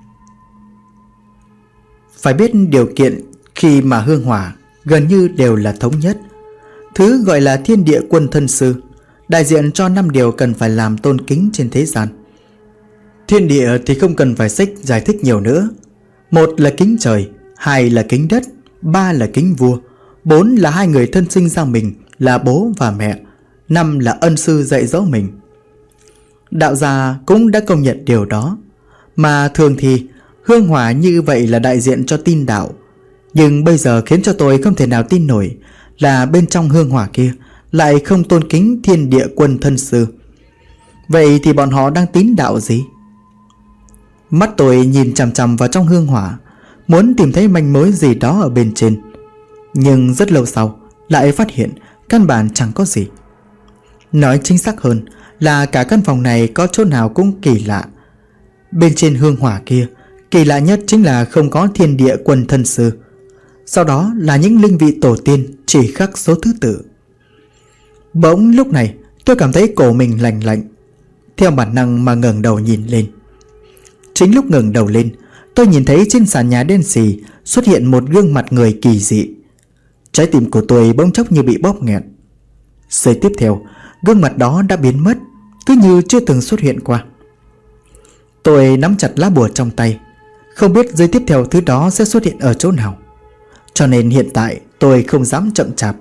Phải biết điều kiện khi mà hương hỏa gần như đều là thống nhất. Thứ gọi là Thiên Địa Quân Thân Sư đại diện cho 5 điều cần phải làm tôn kính trên thế gian. Thiên địa thì không cần phải sách giải thích nhiều nữa. 1 là kính trời, 2 là kính đất, 3 là kính vua, 4 là hai người thân sinh ra mình là bố và mẹ, 5 là ân sư dạy dỗ mình. Đạo gia cũng đã công nhận điều đó. Mà thường thì hương hỏa như vậy là đại diện cho tin đạo. Nhưng bây giờ khiến cho tôi không thể nào tin nổi là bên trong hương hỏa kia lại không tôn kính thiên địa quân thân sư. Vậy thì bọn họ đang tín đạo gì? Mắt tôi nhìn chằm chằm vào trong hương hỏa, muốn tìm thấy manh mối gì đó ở bên trên. Nhưng rất lâu sau lại phát hiện căn bản chẳng có gì. Nói chính xác hơn là cả căn phòng này có chỗ nào cũng kỳ lạ. Bên trên hương hỏa kia, kỳ lạ nhất chính là không có thiên địa quân thân sư. Sau đó là những linh vị tổ tiên chỉ khắc số thứ tự. Bỗng lúc này tôi cảm thấy cổ mình lạnh lạnh, theo bản năng mà ngẩng đầu nhìn lên. Chính lúc ngẩng đầu lên, tôi nhìn thấy trên sàn nhà đen xì xuất hiện một gương mặt người kỳ dị. Trái tim của tôi bỗng chốc như bị bóp nghẹn. Giây tiếp theo, gương mặt đó đã biến mất, cứ như chưa từng xuất hiện qua. Tôi nắm chặt lá bùa trong tay, không biết giây tiếp theo thứ đó sẽ xuất hiện ở chỗ nào. Cho nên hiện tại tôi không dám chậm chạp.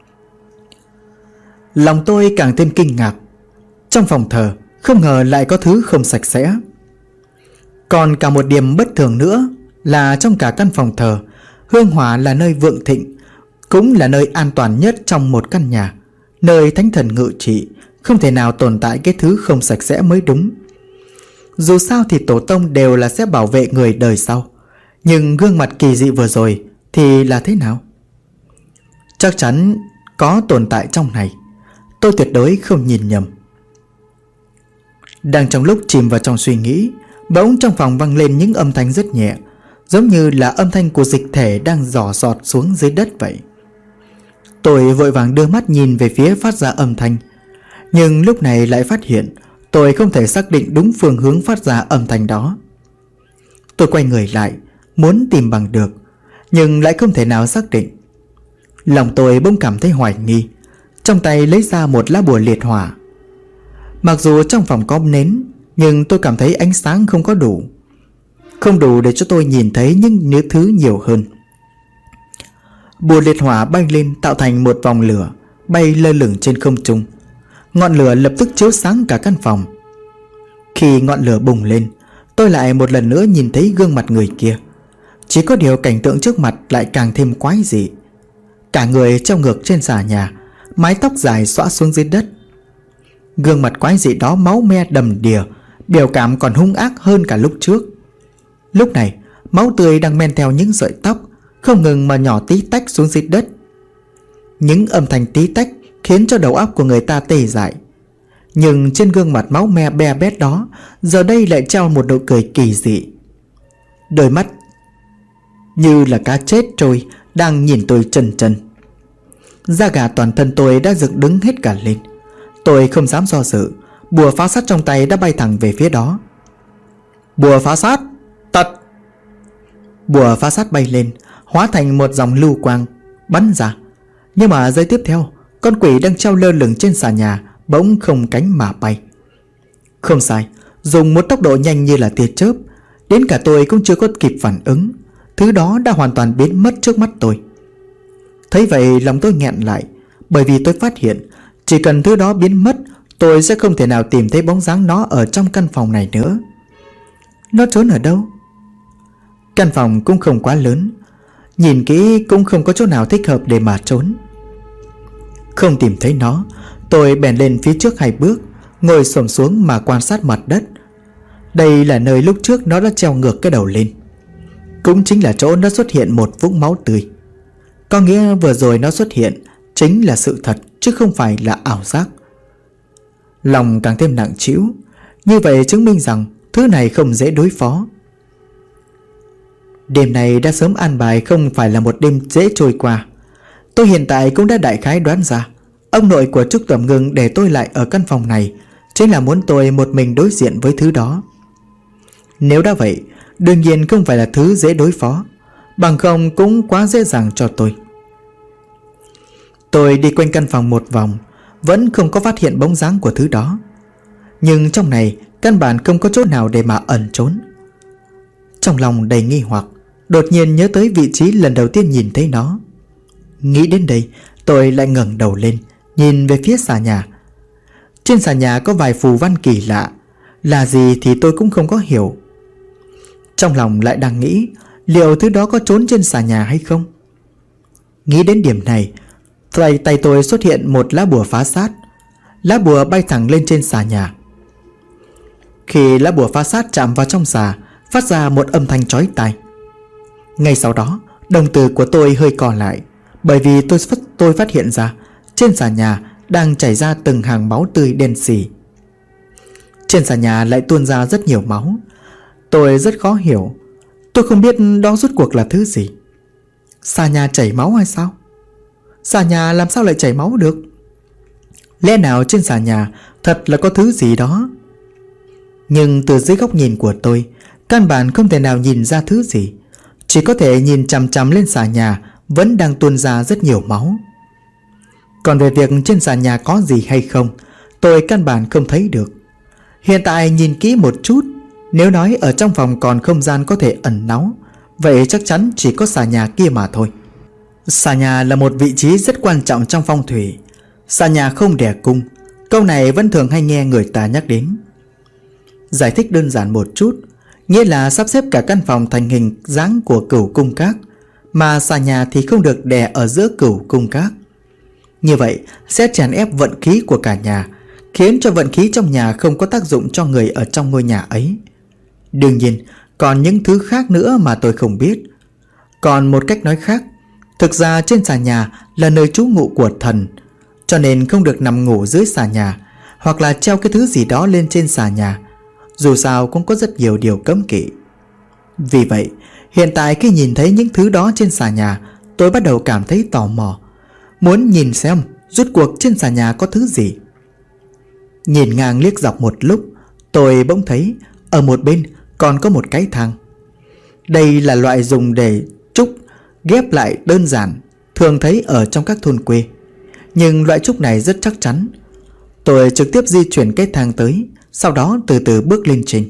Lòng tôi càng thêm kinh ngạc. Trong phòng thờ không ngờ lại có thứ không sạch sẽ. Còn cả một điểm bất thường nữa là trong cả căn phòng thờ, hương hỏa là nơi vượng thịnh, cũng là nơi an toàn nhất trong một căn nhà, nơi thánh thần ngự trị, không thể nào tồn tại cái thứ không sạch sẽ mới đúng. Dù sao thì tổ tông đều là sẽ bảo vệ người đời sau. Nhưng gương mặt kỳ dị vừa rồi thì là thế nào? Chắc chắn có tồn tại trong này. Tôi tuyệt đối không nhìn nhầm. Đang trong lúc chìm vào trong suy nghĩ, bỗng trong phòng vang lên những âm thanh rất nhẹ, giống như là âm thanh của dịch thể đang rỏ rọt xuống dưới đất vậy. Tôi vội vàng đưa mắt nhìn về phía phát ra âm thanh. Nhưng lúc này lại phát hiện tôi không thể xác định đúng phương hướng phát ra âm thanh đó. Tôi quay người lại, muốn tìm bằng được, nhưng lại không thể nào xác định. Lòng tôi bỗng cảm thấy hoài nghi, trong tay lấy ra một lá bùa liệt hỏa. Mặc dù trong phòng có nến, nhưng tôi cảm thấy ánh sáng không có đủ, không đủ để cho tôi nhìn thấy những thứ nhiều hơn. Bùa liệt hỏa bay lên tạo thành một vòng lửa, bay lơ lửng trên không trung. Ngọn lửa lập tức chiếu sáng cả căn phòng. Khi ngọn lửa bùng lên, tôi lại một lần nữa nhìn thấy gương mặt người kia. Chỉ có điều cảnh tượng trước mặt lại càng thêm quái dị. Cả người treo ngược trên xà nhà, mái tóc dài xõa xuống dưới đất. Gương mặt quái dị đó máu me đầm đìa, biểu cảm còn hung ác hơn cả lúc trước. Lúc này máu tươi đang men theo những sợi tóc, không ngừng mà nhỏ tí tách xuống dưới đất. Những âm thanh tí tách khiến cho đầu óc của người ta tê dại. Nhưng trên gương mặt máu me be bét đó giờ đây lại treo một nụ cười kỳ dị. Đôi mắt như là cá chết trôi đang nhìn tôi chần chần. Da gà toàn thân tôi đã dựng đứng hết cả lên. Tôi không dám do dự, bùa phá sát trong tay đã bay thẳng về phía đó. Bùa phá sát, tật! Bùa phá sát bay lên, hóa thành một dòng lưu quang bắn ra. Nhưng mà giây tiếp theo, con quỷ đang treo lơ lửng trên xà nhà bỗng không cánh mà bay. Không sai, dùng một tốc độ nhanh như là tia chớp, đến cả tôi cũng chưa có kịp phản ứng, thứ đó đã hoàn toàn biến mất trước mắt tôi. Thấy vậy lòng tôi nghẹn lại, bởi vì tôi phát hiện chỉ cần thứ đó biến mất, tôi sẽ không thể nào tìm thấy bóng dáng nó ở trong căn phòng này nữa. Nó trốn ở đâu? Căn phòng cũng không quá lớn, nhìn kỹ cũng không có chỗ nào thích hợp để mà trốn. Không tìm thấy nó, tôi bèn lên phía trước 2 bước, ngồi xổm xuống mà quan sát mặt đất. Đây là nơi lúc trước nó đã treo ngược cái đầu lên, cũng chính là chỗ nó xuất hiện một vũng máu tươi. Có nghĩa vừa rồi nó xuất hiện chính là sự thật, chứ không phải là ảo giác. Lòng càng thêm nặng trĩu. Như vậy chứng minh rằng thứ này không dễ đối phó. Đêm này đã sớm an bài không phải là một đêm dễ trôi qua. Tôi hiện tại cũng đã đại khái đoán ra ông nội của Trúc Tầm Ngưng để tôi lại ở căn phòng này chính là muốn tôi một mình đối diện với thứ đó. Nếu đã vậy, đương nhiên không phải là thứ dễ đối phó, bằng không cũng quá dễ dàng cho tôi. Tôi đi quanh căn phòng một vòng, vẫn không có phát hiện bóng dáng của thứ đó. Nhưng trong này căn bản không có chỗ nào để mà ẩn trốn. Trong lòng đầy nghi hoặc, đột nhiên nhớ tới vị trí lần đầu tiên nhìn thấy nó. Nghĩ đến đây, tôi lại ngẩng đầu lên, nhìn về phía xà nhà. Trên xà nhà có vài phù văn kỳ lạ, là gì thì tôi cũng không có hiểu. Trong lòng lại đang nghĩ liệu thứ đó có trốn trên xà nhà hay không. Nghĩ đến điểm này, tay tôi xuất hiện một lá bùa phá sát. Lá bùa bay thẳng lên trên xà nhà. Khi lá bùa phá sát chạm vào trong xà, phát ra một âm thanh chói tai. Ngay sau đó, đồng tử của tôi hơi co lại, bởi vì tôi phát hiện ra trên xà nhà đang chảy ra từng hàng máu tươi đen sì. Trên xà nhà lại tuôn ra rất nhiều máu. Tôi rất khó hiểu. Tôi không biết đó rốt cuộc là thứ gì. Xà nhà chảy máu hay sao? Xà nhà làm sao lại chảy máu được? Lẽ nào trên xà nhà thật là có thứ gì đó? Nhưng từ dưới góc nhìn của tôi, căn bản không thể nào nhìn ra thứ gì. Chỉ có thể nhìn chằm chằm lên xà nhà vẫn đang tuôn ra rất nhiều máu. Còn về việc trên xà nhà có gì hay không, tôi căn bản không thấy được. Hiện tại nhìn kỹ một chút, nếu nói ở trong phòng còn không gian có thể ẩn náu, vậy chắc chắn chỉ có xà nhà kia mà thôi. Xà nhà là một vị trí rất quan trọng trong phong thủy. Xà nhà không đẻ cung, câu này vẫn thường hay nghe người ta nhắc đến. Giải thích đơn giản một chút, nghĩa là sắp xếp cả căn phòng thành hình dáng của cửu cung các, mà xà nhà thì không được đè ở giữa cửu cung các. Như vậy sẽ chèn ép vận khí của cả nhà, khiến cho vận khí trong nhà không có tác dụng cho người ở trong ngôi nhà ấy. Đương nhiên còn những thứ khác nữa mà tôi không biết. Còn một cách nói khác, thực ra trên xà nhà là nơi trú ngụ của thần, cho nên không được nằm ngủ dưới xà nhà, hoặc là treo cái thứ gì đó lên trên xà nhà. Dù sao cũng có rất nhiều điều cấm kỵ. Vì vậy hiện tại khi nhìn thấy những thứ đó trên xà nhà, tôi bắt đầu cảm thấy tò mò, muốn nhìn xem rốt cuộc trên xà nhà có thứ gì. Nhìn ngang liếc dọc một lúc, tôi bỗng thấy ở một bên còn có một cái thang. Đây là loại dùng để trúc ghép lại đơn giản, thường thấy ở trong các thôn quê. Nhưng loại trúc này rất chắc chắn. Tôi trực tiếp di chuyển cái thang tới, sau đó từ từ bước lên trên.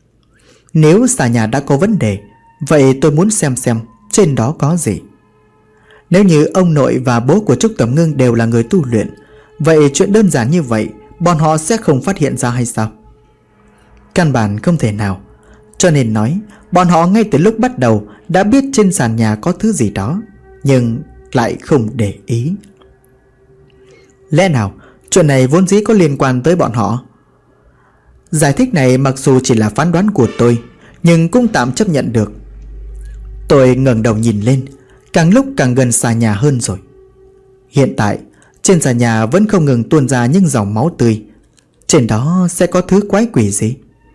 Nếu xà nhà đã có vấn đề, vậy tôi muốn xem trên đó có gì. Nếu như ông nội và bố của Trúc Tầm Ngưng đều là người tu luyện, vậy chuyện đơn giản như vậy bọn họ sẽ không phát hiện ra hay sao? Căn bản không thể nào. Cho nên nói bọn họ ngay từ lúc bắt đầu đã biết trên sàn nhà có thứ gì đó, nhưng lại không để ý. Lẽ nào chuyện này vốn dĩ có liên quan tới bọn họ? Giải thích này mặc dù chỉ là phán đoán của tôi, nhưng cũng tạm chấp nhận được. Tôi ngẩng đầu nhìn lên, càng lúc càng gần xà nhà hơn rồi. Hiện tại trên xà nhà vẫn không ngừng tuôn ra những dòng máu tươi. Trên đó sẽ có thứ quái quỷ gì?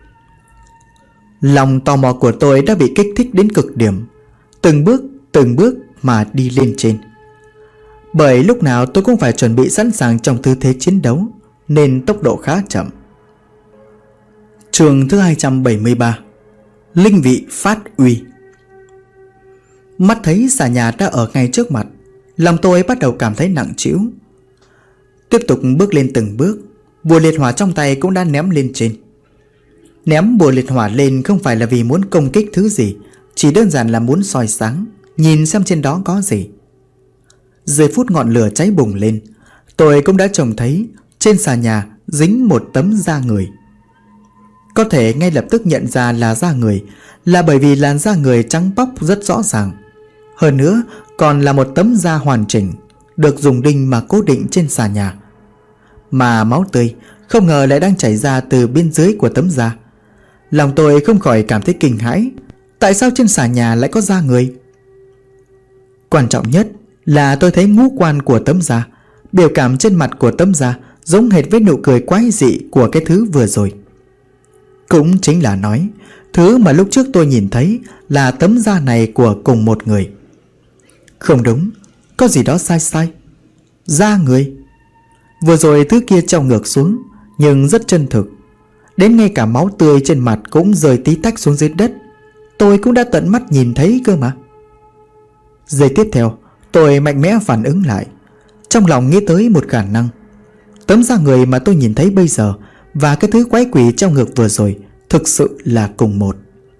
Lòng tò mò của tôi đã bị kích thích đến cực điểm, từng bước mà đi lên trên. Bởi lúc nào tôi cũng phải chuẩn bị sẵn sàng trong tư thế chiến đấu, nên tốc độ khá chậm. Chương thứ 273. Linh vị phát uy. Mắt thấy xà nhà đã ở ngay trước mặt, lòng tôi bắt đầu cảm thấy nặng trĩu. Tiếp tục bước lên từng bước, bùa liệt hỏa trong tay cũng đã ném lên trên. Ném bùa liệt hỏa lên không phải là vì muốn công kích thứ gì, chỉ đơn giản là muốn soi sáng, nhìn xem trên đó có gì. Giây phút ngọn lửa cháy bùng lên, tôi cũng đã trông thấy trên xà nhà dính một tấm da người. Có thể ngay lập tức nhận ra là da người, là bởi vì làn da người trắng bóc rất rõ ràng. Hơn nữa còn là một tấm da hoàn chỉnh, được dùng đinh mà cố định trên xà nhà. Mà máu tươi không ngờ lại đang chảy ra từ bên dưới của tấm da. Lòng tôi không khỏi cảm thấy kinh hãi. Tại sao trên xà nhà lại có da người? Quan trọng nhất là tôi thấy ngũ quan của tấm da, biểu cảm trên mặt của tấm da giống hệt với nụ cười quái dị của cái thứ vừa rồi. Cũng chính là nói, thứ mà lúc trước tôi nhìn thấy là tấm da này của cùng một người. Không đúng, có gì đó sai. Da người. Vừa rồi thứ kia treo ngược xuống, nhưng rất chân thực. Đến ngay cả máu tươi trên mặt cũng rơi tí tách xuống dưới đất. Tôi cũng đã tận mắt nhìn thấy cơ mà. Giây tiếp theo, tôi mạnh mẽ phản ứng lại. Trong lòng nghĩ tới một khả năng. Tấm da người mà tôi nhìn thấy bây giờ và cái thứ quái quỷ treo ngược vừa rồi thực sự là cùng một.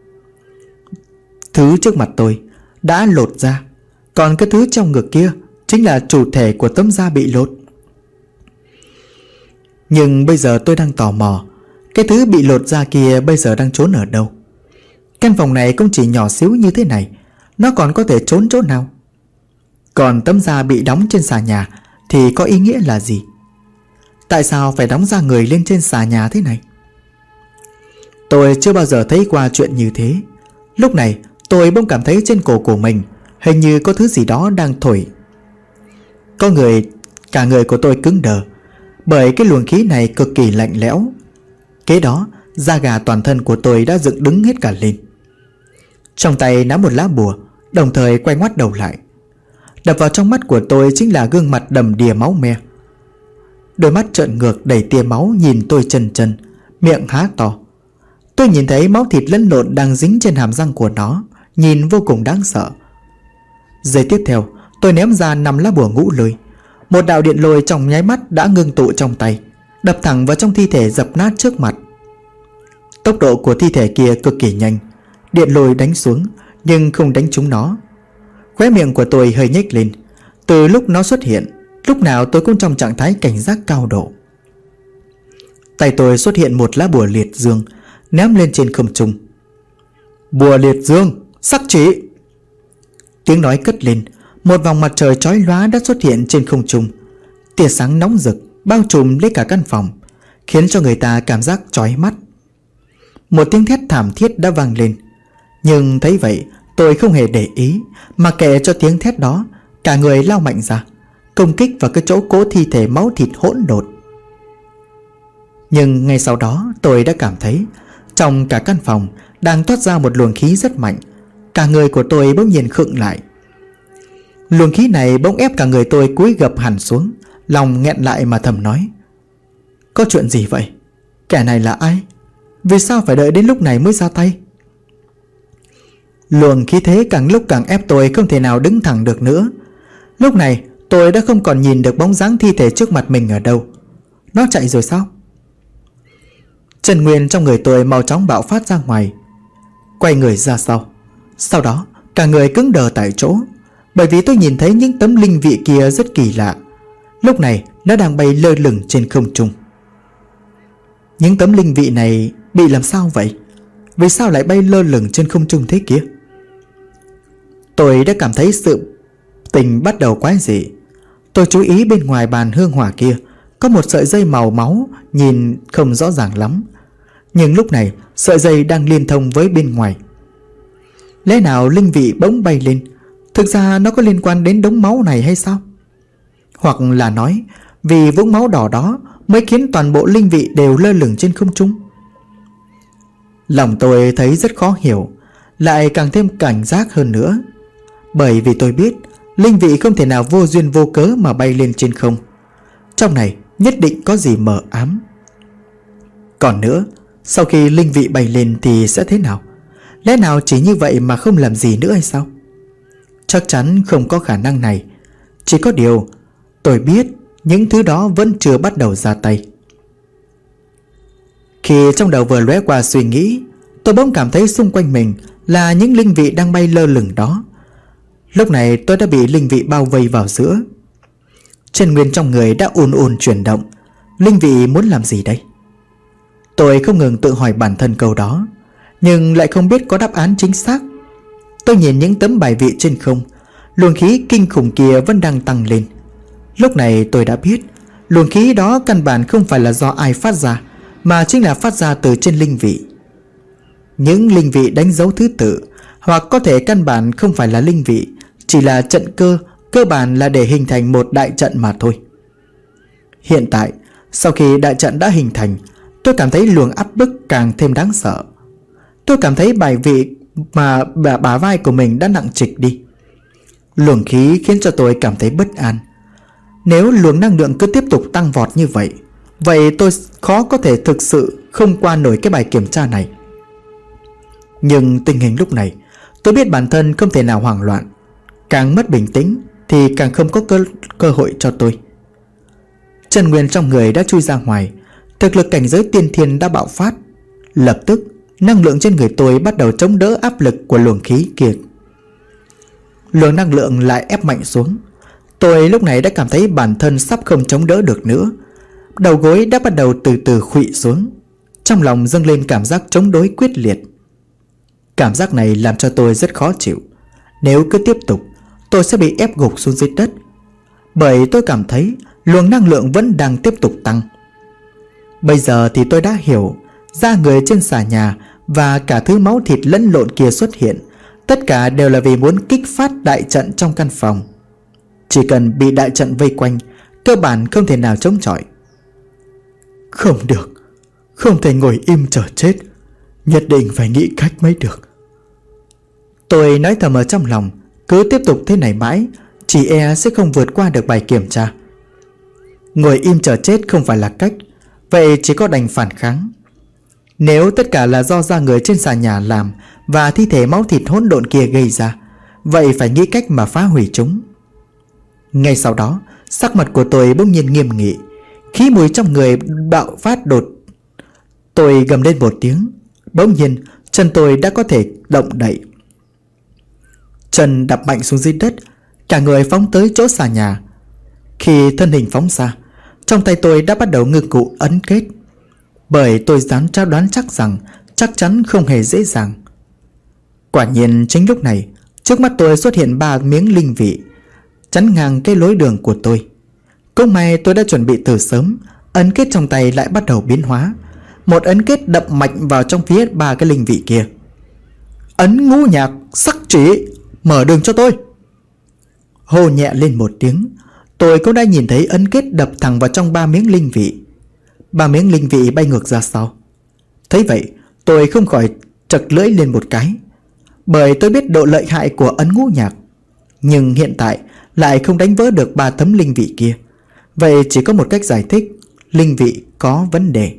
Thứ trước mặt tôi đã lột da, còn cái thứ trong ngực kia chính là chủ thể của tấm da bị lột. Nhưng bây giờ tôi đang tò mò, cái thứ bị lột da kia bây giờ đang trốn ở đâu? Căn phòng này cũng chỉ nhỏ xíu như thế này, nó còn có thể trốn chỗ nào? Còn tấm da bị đóng trên xà nhà thì có ý nghĩa là gì? Tại sao phải đóng da người lên trên xà nhà thế này? Tôi chưa bao giờ thấy qua chuyện như thế. Lúc này tôi bỗng cảm thấy trên cổ của mình hình như có thứ gì đó đang thổi. Cả người của tôi cứng đờ, bởi cái luồng khí này cực kỳ lạnh lẽo. Kế đó da gà toàn thân của tôi đã dựng đứng hết cả lên. Trong tay nắm một lá bùa, đồng thời quay ngoắt đầu lại. Đập vào trong mắt của tôi chính là gương mặt đầm đìa máu me. Đôi mắt trợn ngược đầy tia máu nhìn tôi chần chần, miệng há to. Tôi nhìn thấy máu thịt lẫn lộn đang dính trên hàm răng của nó, nhìn vô cùng đáng sợ. Giây tiếp theo, tôi ném ra 5 lá bùa ngũ lôi. Một đạo điện lôi trong nháy mắt đã ngưng tụ trong tay, đập thẳng vào trong thi thể dập nát trước mặt. Tốc độ của thi thể kia cực kỳ nhanh, điện lôi đánh xuống nhưng không đánh trúng nó. Khóe miệng của tôi hơi nhếch lên. Từ lúc nó xuất hiện, lúc nào tôi cũng trong trạng thái cảnh giác cao độ. Tay tôi xuất hiện một lá bùa liệt dương, ném lên trên không trung. Bùa liệt dương, sắc chỉ. Tiếng nói cất lên, một vòng mặt trời chói lóa đã xuất hiện trên không trung. Tia sáng nóng rực bao trùm lấy cả căn phòng, khiến cho người ta cảm giác chói mắt. Một tiếng thét thảm thiết đã vang lên. Nhưng thấy vậy tôi không hề để ý, mà kệ cho tiếng thét đó, cả người lao mạnh ra, công kích vào cái chỗ cố thi thể máu thịt hỗn độn. Nhưng ngay sau đó tôi đã cảm thấy trong cả căn phòng đang toát ra một luồng khí rất mạnh. Cả người của tôi bỗng nhiên khựng lại. Luồng khí này bỗng ép cả người tôi cúi gập hẳn xuống, lòng nghẹn lại mà thầm nói: có chuyện gì vậy? Kẻ này là ai? Vì sao phải đợi đến lúc này mới ra tay? Luồng khí thế càng lúc càng ép tôi không thể nào đứng thẳng được nữa. Lúc này tôi đã không còn nhìn được bóng dáng thi thể trước mặt mình ở đâu. Nó chạy rồi sao? Chân nguyên trong người tôi mau chóng bạo phát ra ngoài, quay người ra sau. Sau đó cả người cứng đờ tại chỗ, bởi vì tôi nhìn thấy những tấm linh vị kia rất kỳ lạ. Lúc này nó đang bay lơ lửng trên không trung. Những tấm linh vị này bị làm sao vậy? Vì sao lại bay lơ lửng trên không trung thế kia? Tôi đã cảm thấy sự tình bắt đầu quái dị. Tôi chú ý bên ngoài bàn hương hỏa kia có một sợi dây màu máu, nhìn không rõ ràng lắm. Nhưng lúc này sợi dây đang liên thông với bên ngoài. Lẽ nào linh vị bỗng bay lên? Thực ra nó có liên quan đến đống máu này hay sao? Hoặc là nói vì vũng máu đỏ đó mới khiến toàn bộ linh vị đều lơ lửng trên không trung? Lòng tôi thấy rất khó hiểu, lại càng thêm cảnh giác hơn nữa. Bởi vì tôi biết linh vị không thể nào vô duyên vô cớ mà bay lên trên không. Trong này nhất định có gì mờ ám. Còn nữa, sau khi linh vị bay lên thì sẽ thế nào? Lẽ nào chỉ như vậy mà không làm gì nữa hay sao? Chắc chắn không có khả năng này. Chỉ có điều tôi biết những thứ đó vẫn chưa bắt đầu ra tay. Khi trong đầu vừa lóe qua suy nghĩ, tôi bỗng cảm thấy xung quanh mình là những linh vị đang bay lơ lửng đó. Lúc này tôi đã bị linh vị bao vây vào giữa. Chân nguyên trong người đã ùn ùn chuyển động. Linh vị muốn làm gì đây? Tôi không ngừng tự hỏi bản thân câu đó, nhưng lại không biết có đáp án chính xác. Tôi nhìn những tấm bài vị trên không, luồng khí kinh khủng kia vẫn đang tăng lên. Lúc này tôi đã biết luồng khí đó căn bản không phải là do ai phát ra, mà chính là phát ra từ trên linh vị. Những linh vị đánh dấu thứ tự, hoặc có thể căn bản không phải là linh vị, chỉ là trận cơ bản là để hình thành một đại trận mà thôi. Hiện tại, sau khi đại trận đã hình thành, tôi cảm thấy luồng áp bức càng thêm đáng sợ. Tôi cảm thấy bài vị mà bả vai của mình đã nặng trịch đi. Luồng khí khiến cho tôi cảm thấy bất an. Nếu luồng năng lượng cứ tiếp tục tăng vọt như vậy, vậy tôi khó có thể thực sự không qua nổi cái bài kiểm tra này. Nhưng tình hình lúc này, tôi biết bản thân không thể nào hoảng loạn. Càng mất bình tĩnh thì càng không có cơ hội cho tôi. Chân nguyên trong người đã chui ra ngoài, thực lực cảnh giới tiên thiên đã bạo phát. Lập tức năng lượng trên người tôi bắt đầu chống đỡ áp lực của luồng khí kia. Luồng năng lượng lại ép mạnh xuống. Tôi lúc này đã cảm thấy bản thân sắp không chống đỡ được nữa. Đầu gối đã bắt đầu từ từ khuỵu xuống. Trong lòng dâng lên cảm giác chống đối quyết liệt. Cảm giác này làm cho tôi rất khó chịu. Nếu cứ tiếp tục, tôi sẽ bị ép gục xuống dưới đất. Bởi tôi cảm thấy luồng năng lượng vẫn đang tiếp tục tăng. Bây giờ thì tôi đã hiểu, da người trên xà nhà và cả thứ máu thịt lẫn lộn kia xuất hiện, tất cả đều là vì muốn kích phát đại trận trong căn phòng. Chỉ cần bị đại trận vây quanh, cơ bản không thể nào chống chọi. Không được, không thể ngồi im chờ chết, nhất định phải nghĩ cách mới được. Tôi nói thầm ở trong lòng, cứ tiếp tục thế này mãi, chỉ e sẽ không vượt qua được bài kiểm tra. Ngồi im chờ chết không phải là cách, vậy chỉ có đành phản kháng. Nếu tất cả là do da người trên xà nhà làm và thi thể máu thịt hỗn độn kia gây ra, vậy phải nghĩ cách mà phá hủy chúng. Ngay sau đó, sắc mặt của tôi bỗng nhiên nghiêm nghị, khí mùi trong người bạo phát đột. Tôi gầm lên một tiếng, bỗng nhiên chân tôi đã có thể động đậy. Chân đập mạnh xuống dưới đất, cả người phóng tới chỗ xà nhà. Khi thân hình phóng xa, trong tay tôi đã bắt đầu ngưng cụ ấn kết. Bởi tôi đoán chắc rằng chắc chắn không hề dễ dàng. Quả nhiên chính lúc này, trước mắt tôi xuất hiện 3 miếng linh vị chắn ngang cái lối đường của tôi. Cũng may tôi đã chuẩn bị từ sớm. Ấn kết trong tay lại bắt đầu biến hóa. Một ấn kết đập mạnh vào trong phía 3 cái linh vị kia. Ấn ngũ nhạc sắc chỉ, mở đường cho tôi. Hô nhẹ lên một tiếng, tôi cũng đã nhìn thấy ấn kết đập thẳng vào trong 3 miếng linh vị. 3 miếng linh vị bay ngược ra sau. Thấy vậy, tôi không khỏi chật lưỡi lên một cái. Bởi tôi biết độ lợi hại của ấn ngũ nhạc, nhưng hiện tại lại không đánh vỡ được 3 tấm linh vị kia. Vậy chỉ có một cách giải thích, linh vị có vấn đề.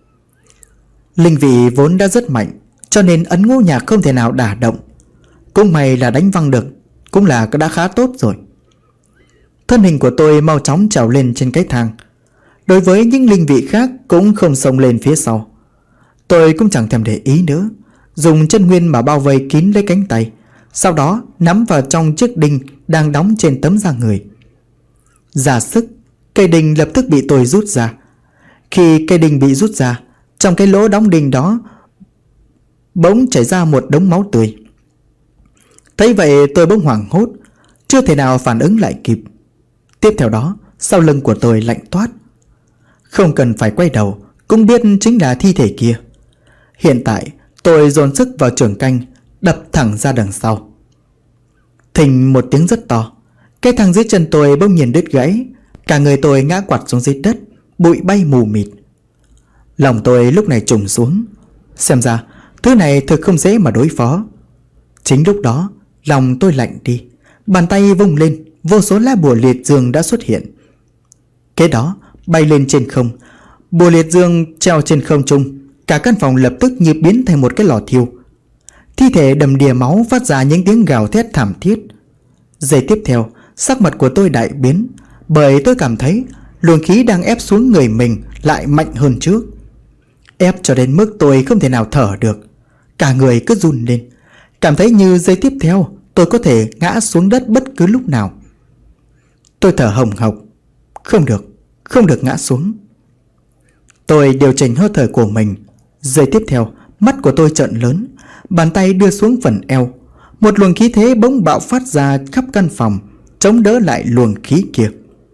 Linh vị vốn đã rất mạnh, cho nên ấn ngũ nhạc không thể nào đả động. Cũng may là đánh văng được, cũng là đã khá tốt rồi. Thân hình của tôi mau chóng trèo lên trên cái thang. Đối với những linh vị khác cũng không xông lên phía sau. Tôi cũng chẳng thèm để ý nữa, dùng chân nguyên mà bao vây kín lấy cánh tay, sau đó nắm vào trong chiếc đinh đang đóng trên tấm da người. Ra sức, cây đinh lập tức bị tôi rút ra. Khi cây đinh bị rút ra, trong cái lỗ đóng đinh đó bỗng chảy ra một đống máu tươi. Thấy vậy tôi bỗng hoảng hốt, chưa thể nào phản ứng lại kịp. Tiếp theo đó, sau lưng của tôi lạnh toát. Không cần phải quay đầu cũng biết chính là thi thể kia. Hiện tại tôi dồn sức vào trường canh, đập thẳng ra đằng sau. Thình một tiếng rất to, cái thang dưới chân tôi bỗng nhiên đứt gãy. Cả người tôi ngã quặt xuống dưới đất, bụi bay mù mịt. Lòng tôi lúc này trùng xuống. Xem ra thứ này thực không dễ mà đối phó. Chính lúc đó lòng tôi lạnh đi. Bàn tay vung lên, vô số lá bùa liệt dương đã xuất hiện. Kế đó bay lên trên không. Bùa liệt dương treo trên không trung. Cả căn phòng lập tức như biến thành một cái lò thiêu. Thi thể đầm đìa máu phát ra những tiếng gào thét thảm thiết. Giây tiếp theo, sắc mặt của tôi đại biến, bởi tôi cảm thấy luồng khí đang ép xuống người mình lại mạnh hơn trước. Ép cho đến mức tôi không thể nào thở được. Cả người cứ run lên, cảm thấy như giây tiếp theo tôi có thể ngã xuống đất bất cứ lúc nào. Tôi thở hồng hộc. Không được ngã xuống. Tôi điều chỉnh hơi thở của mình. Giây tiếp theo, mắt của tôi trợn lớn, bàn tay đưa xuống phần eo. Một luồng khí thế bỗng bạo phát ra khắp căn phòng, chống đỡ lại luồng khí kia.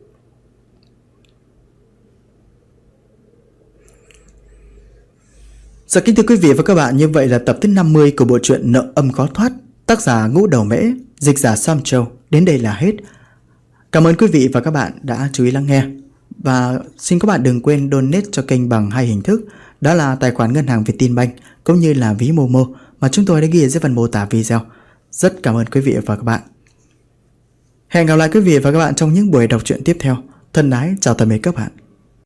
Dạ kính thưa quý vị và các bạn, như vậy là tập thứ 50 của bộ truyện Nợ Âm Khó Thoát, tác giả Ngũ Đầu Mễ, dịch giả Sam Châu đến đây là hết. Cảm ơn quý vị và các bạn đã chú ý lắng nghe. Và xin các bạn đừng quên donate cho kênh bằng 2 hình thức, đó là tài khoản ngân hàng Vietinbank cũng như là ví Momo mà chúng tôi đã ghi ở dưới phần mô tả video. Rất cảm ơn quý vị và các bạn. Hẹn gặp lại quý vị và các bạn trong những buổi đọc truyện tiếp theo. Thân ái chào tạm biệt các bạn.